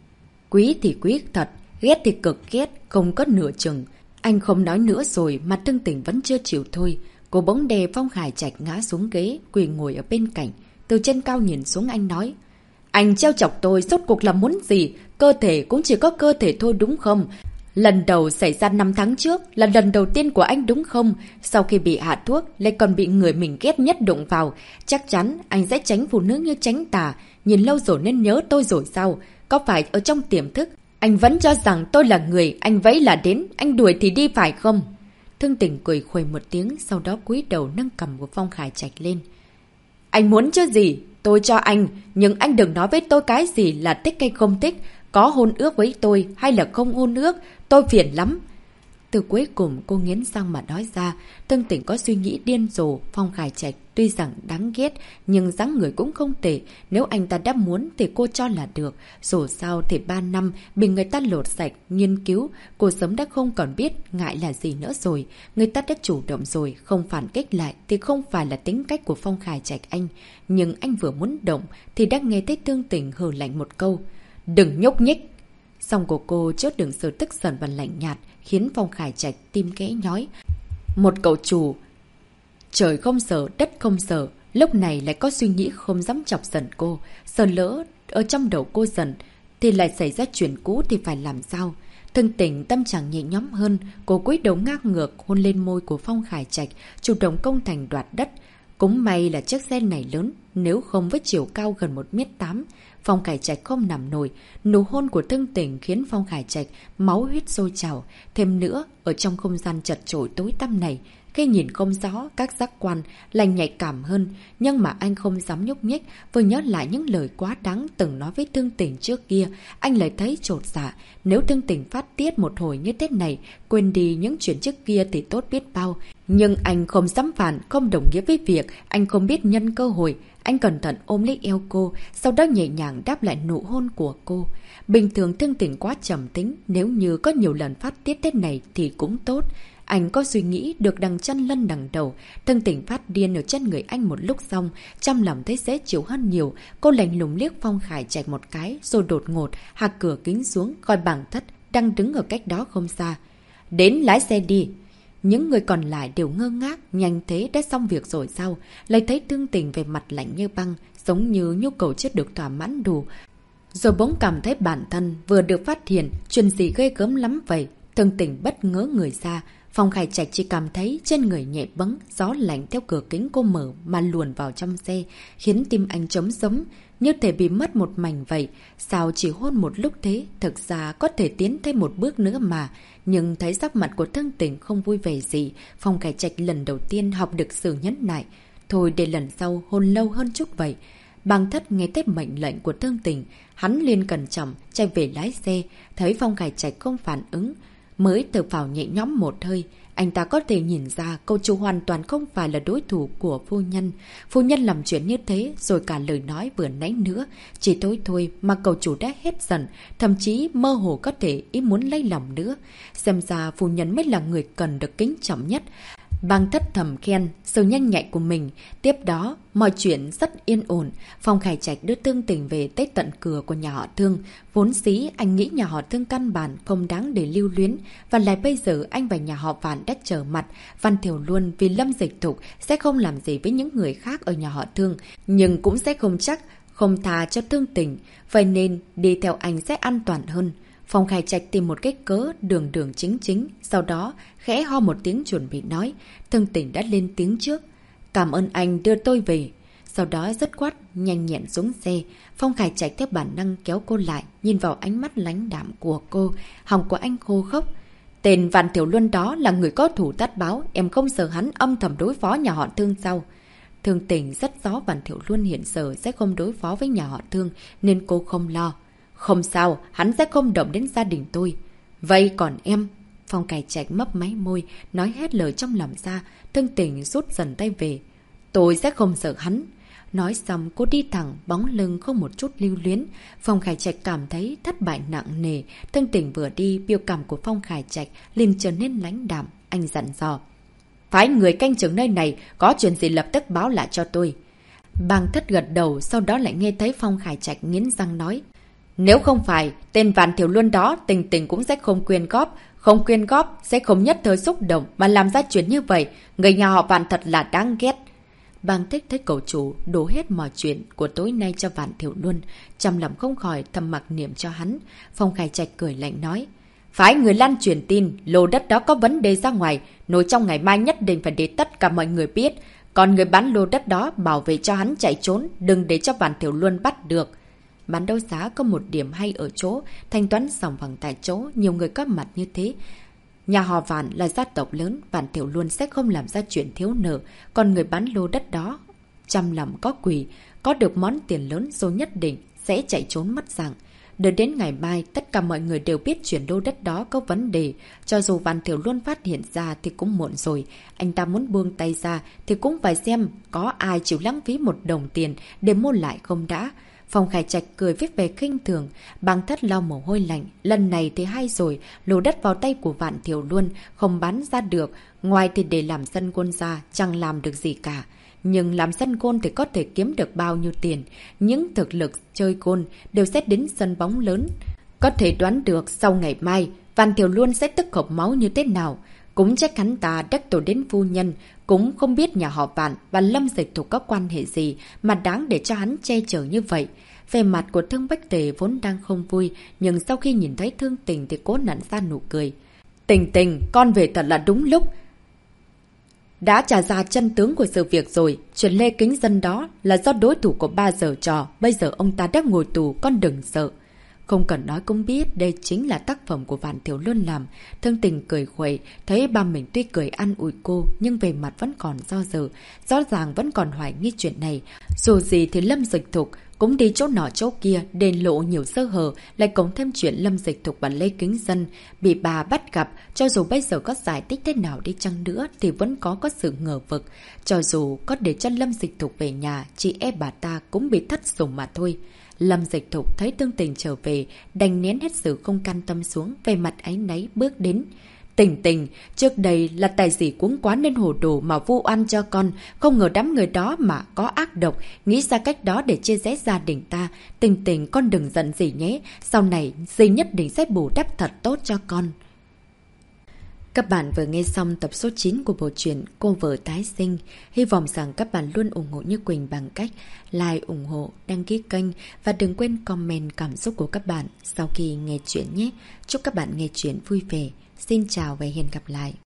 Quý thì quý thật, ghét thì cực ghét, không có nửa chừng. Anh không nói nữa rồi mà Thương Tình vẫn chưa chịu thôi. Cô bỗng đè Phong Khải Trạch ngã xuống ghế, quỳ ngồi ở bên cạnh. Từ trên cao nhìn xuống anh nói. Anh trêu chọc tôi rốt cuộc là muốn gì? Cơ thể cũng chỉ có cơ thể thôi đúng không? Lần đầu xảy ra 5 tháng trước là lần đầu tiên của anh đúng không? Sau khi bị hạ thuốc lại còn bị người mình ghét nhất đụng vào. Chắc chắn anh sẽ tránh phụ nữ như tránh tà. Nhìn lâu rồi nên nhớ tôi rồi sao? Có phải ở trong tiềm thức anh vẫn cho rằng tôi là người anh vẫy là đến, anh đuổi thì đi phải không? Thương Tình cười khuây một tiếng, sau đó cúi đầu nâng cằm của Phong Khải Trạch lên. Anh muốn chứ gì? Tôi cho anh, nhưng anh đừng nói với tôi cái gì là thích hay không thích. Có hôn ước với tôi hay là không hôn ước, tôi phiền lắm. Từ cuối cùng cô nghiến răng mà nói ra, Thương Tỉnh có suy nghĩ điên rồ. Phong Khải Trạch tuy rằng đáng ghét, nhưng dáng người cũng không tệ. Nếu anh ta đã muốn thì cô cho là được. Dù sao thì 3 năm bị người ta lột sạch, nghiên cứu, cô sớm đã không còn biết ngại là gì nữa rồi. Người ta đã chủ động rồi, không phản kích lại thì không phải là tính cách của Phong Khải Trạch anh. Nhưng anh vừa muốn động thì đã nghe thấy Thương Tỉnh hừ lạnh một câu: "Đừng nhúc nhích!" Giọng của cô chốt đựng sự tức giận và lạnh nhạt, khiến Phong Khải Trạch tim kẽ nhói. Một cậu chủ trời không sợ, đất không sợ, lúc này lại có suy nghĩ không dám chọc giận cô. Sợ lỡ ở trong đầu cô giận thì lại xảy ra chuyện cũ thì phải làm sao? Thương Tỉnh tâm trạng nhẹ nhõm hơn, cô cúi đầu ngang ngược hôn lên môi của Phong Khải Trạch, chủ động công thành đoạt đất. Cũng may là chiếc xe này lớn, nếu không với chiều cao gần 1m8, Phong Khải Trạch không nằm nổi. Nụ hôn của Thương Tỉnh khiến Phong Khải Trạch máu huyết sôi trào. Thêm nữa, ở trong không gian chật chội tối tăm này, khi nhìn không rõ, các giác quan lại nhạy cảm hơn. Nhưng mà anh không dám nhúc nhích, vừa nhớ lại những lời quá đáng từng nói với Thương Tỉnh trước kia. Anh lại thấy chột dạ. Nếu Thương Tỉnh phát tiết một hồi như thế này, quên đi những chuyện trước kia thì tốt biết bao. Nhưng anh không dám phản, không đồng nghĩa với việc anh không biết nhân cơ hội. Anh cẩn thận ôm lấy eo cô, sau đó nhẹ nhàng đáp lại nụ hôn của cô. Bình thường Thương Tỉnh quá trầm tính, nếu như có nhiều lần phát tiết thế này thì cũng tốt. Anh có suy nghĩ được đằng chân lân đằng đầu. Thương Tỉnh phát điên ở chân người anh một lúc xong, trong lòng thấy dễ chịu hơn nhiều. Cô lạnh lùng liếc Phong Khải Trạch một cái, rồi đột ngột hạ cửa kính xuống, coi Bàng Thất đang đứng ở cách đó không xa. "Đến lái xe đi!" Những người còn lại đều ngơ ngác, nhanh thế đã xong việc rồi sao? Lại thấy Thương Tỉnh về mặt lạnh như băng, giống như nhu cầu chưa được thỏa mãn đủ. Rồi bỗng cảm thấy bản thân vừa được phát hiện, chuyện gì ghê gớm lắm vậy. Thương Tỉnh bất ngớ người ra. Phong Khải Trạch chỉ cảm thấy trên người nhẹ bấng, gió lạnh theo cửa kính cô mở mà luồn vào trong xe, khiến tim anh trống sống, như thể bị mất một mảnh vậy. Sao chỉ hôn một lúc thế, thực ra có thể tiến thêm một bước nữa mà. Nhưng thấy sắc mặt của Thương Tỉnh không vui vẻ gì, Phong Khải Trạch lần đầu tiên học được sự nhẫn nại. Thôi để lần sau hôn lâu hơn chút vậy. Bàng Thất nghe thấy mệnh lệnh của Thương Tỉnh, hắn liền cẩn trọng chạy về lái xe, thấy Phong Khải Trạch không phản ứng, mới thở phào nhẹ nhõm một hơi. Anh ta có thể nhìn ra cô chủ hoàn toàn không phải là đối thủ của phu nhân. Phu nhân làm chuyện như thế rồi cả lời nói vừa nãy nữa. Chỉ thôi mà cậu chủ đã hết giận, thậm chí mơ hồ có thể ý muốn lấy lòng nữa. Xem ra phu nhân mới là người cần được kính trọng nhất. Bàng Thất thầm khen sự nhanh nhạy của mình. Tiếp đó, mọi chuyện rất yên ổn. Phong Khải Trạch đưa Thương Tỉnh về tới tận cửa của nhà họ Thương. Vốn dĩ anh nghĩ nhà họ Thương căn bản không đáng để lưu luyến. Và lại bây giờ anh và nhà họ Vạn đã trở mặt. Văn Thiểu luôn vì Lâm Dịch Thục sẽ không làm gì với những người khác ở nhà họ Thương. Nhưng cũng sẽ không chắc không tha cho Thương Tỉnh. Vậy nên đi theo anh sẽ an toàn hơn. Phong Khải Trạch tìm một cái cớ đường đường chính chính, sau đó khẽ ho một tiếng chuẩn bị nói. Thương Tỉnh đã lên tiếng trước: "Cảm ơn anh đưa tôi về." Sau đó dứt khoát nhanh nhẹn xuống xe. Phong Khải Trạch theo bản năng kéo cô lại, nhìn vào ánh mắt lãnh đạm của cô. Họng của anh khô khốc: "Tên Vạn Tiểu Luân đó là người có thủ tất báo, em không sợ hắn âm thầm đối phó nhà họ Thương sao?" Thương Tỉnh rất rõ Vạn Tiểu Luân hiện giờ sẽ không đối phó với nhà họ Thương, nên cô không lo. "Không sao, hắn sẽ không động đến gia đình tôi." "Vậy còn em?" Phong Khải Trạch mấp máy môi, nói hết lời trong lòng ra. Thương Tỉnh rút dần tay về. "Tôi sẽ không sợ hắn." Nói xong cô đi thẳng, bóng lưng không một chút lưu luyến. Phong Khải Trạch cảm thấy thất bại nặng nề. Thương Tỉnh vừa đi, biểu cảm của Phong Khải Trạch liền trở nên lãnh đạm. Anh dặn dò: "Phái người canh chừng nơi này, có chuyện gì lập tức báo lại cho tôi." Bàng Thất gật đầu, sau đó lại nghe thấy Phong Khải Trạch nghiến răng nói: "Nếu không phải, tên Vạn Thiểu Luân đó Tình Tình cũng sẽ không quyên góp. Không quyên góp, sẽ không nhất thời xúc động mà làm ra chuyện như vậy. Người nhà họ Vạn thật là đáng ghét." Bàng Thích thấy cậu chủ đổ hết mọi chuyện của tối nay cho Vạn Thiểu Luân, trong lòng không khỏi thầm mặc niệm cho hắn. Phong Khải Trạch cười lạnh nói: "Phái người lan truyền tin, lô đất đó có vấn đề ra ngoài, nổi trong ngày mai nhất định phải để tất cả mọi người biết. Còn người bán lô đất đó bảo vệ cho hắn chạy trốn, đừng để cho Vạn Thiểu Luân bắt được." Bán đấu giá có một điểm hay ở chỗ, thanh toán sòng phẳng tại chỗ, nhiều người có mặt như thế. Nhà họ Vạn là gia tộc lớn, Vạn Thiểu Luân sẽ không làm ra chuyện thiếu nợ. Còn người bán lô đất đó, trăm lòng có quỷ, có được món tiền lớn rồi nhất định sẽ chạy trốn mất dạng. Đợi đến ngày mai, tất cả mọi người đều biết chuyển lô đất đó có vấn đề. Cho dù Văn Thiểu Luân phát hiện ra thì cũng muộn rồi. Anh ta muốn buông tay ra thì cũng phải xem có ai chịu lãng phí 1 đồng tiền để mua lại không đã. Phong Khải Trạch cười viết về khinh thường, Bàng Thất lau mồ hôi lạnh. Lần này thì hay rồi, lô đất vào tay của Vạn Thiểu Luân không bán ra được, ngoài thì để làm sân gôn ra, chẳng làm được gì cả. Nhưng làm sân gôn thì có thể kiếm được bao nhiêu tiền. Những thực lực chơi gôn đều xét đến sân bóng lớn. Có thể đoán được sau ngày mai, Vạn Thiểu Luân sẽ tức hộc máu như thế nào. Cũng trách hắn ta đắc tội đến phu nhân, cũng không biết nhà họ Vạn và Lâm Dịch Thục có quan hệ gì mà đáng để cho hắn che chở như vậy. Về mặt của Thương Bách Tề vốn đang không vui, nhưng sau khi nhìn thấy Thương Tình thì cố nặn ra nụ cười. Tình Tình, con về thật là đúng lúc. Đã trả ra chân tướng của sự việc rồi, chuyện Lê Kính Dân đó là do đối thủ của ba giờ trò, bây giờ ông ta đã ngồi tù, con đừng sợ. Không cần nói cũng biết đây chính là tác phẩm của Vạn Thiểu Luân làm. Thương Tình cười khuẩy, thấy ba mình tuy cười an ủi cô nhưng về mặt vẫn còn do dự, rõ ràng vẫn còn hoài nghi chuyện này. Dù gì thì Lâm Dịch Thục cũng đi chỗ nọ chỗ kia, đền lộ nhiều sơ hở, lại cộng thêm chuyện Lâm Dịch Thục và Lê Kính Dân bị bà bắt gặp, cho dù bây giờ có giải thích thế nào đi chăng nữa thì vẫn có sự ngờ vực. Cho dù có để cho Lâm Dịch Thục về nhà, chị em bà ta cũng bị thất sủng mà thôi. Lâm Dịch Thục thấy Thương Tình trở về, đành nén hết sự không can tâm xuống, về mặt áy náy bước đến. Tình Tình, trước đây là tài gì cuống quá nên hồ đồ mà vu oan cho con, không ngờ đám người đó mà có ác độc, nghĩ ra cách đó để chia rẽ gia đình ta. Tình Tình, con đừng giận gì nhé, sau này dì nhất định sẽ bù đắp thật tốt cho con. Các bạn vừa nghe xong tập số 9 của bộ truyện Cô Vợ Tái Sinh. Hy vọng rằng các bạn luôn ủng hộ Như Quỳnh bằng cách like, ủng hộ, đăng ký kênh và đừng quên comment cảm xúc của các bạn sau khi nghe chuyện nhé. Chúc các bạn nghe chuyện vui vẻ. Xin chào và hẹn gặp lại.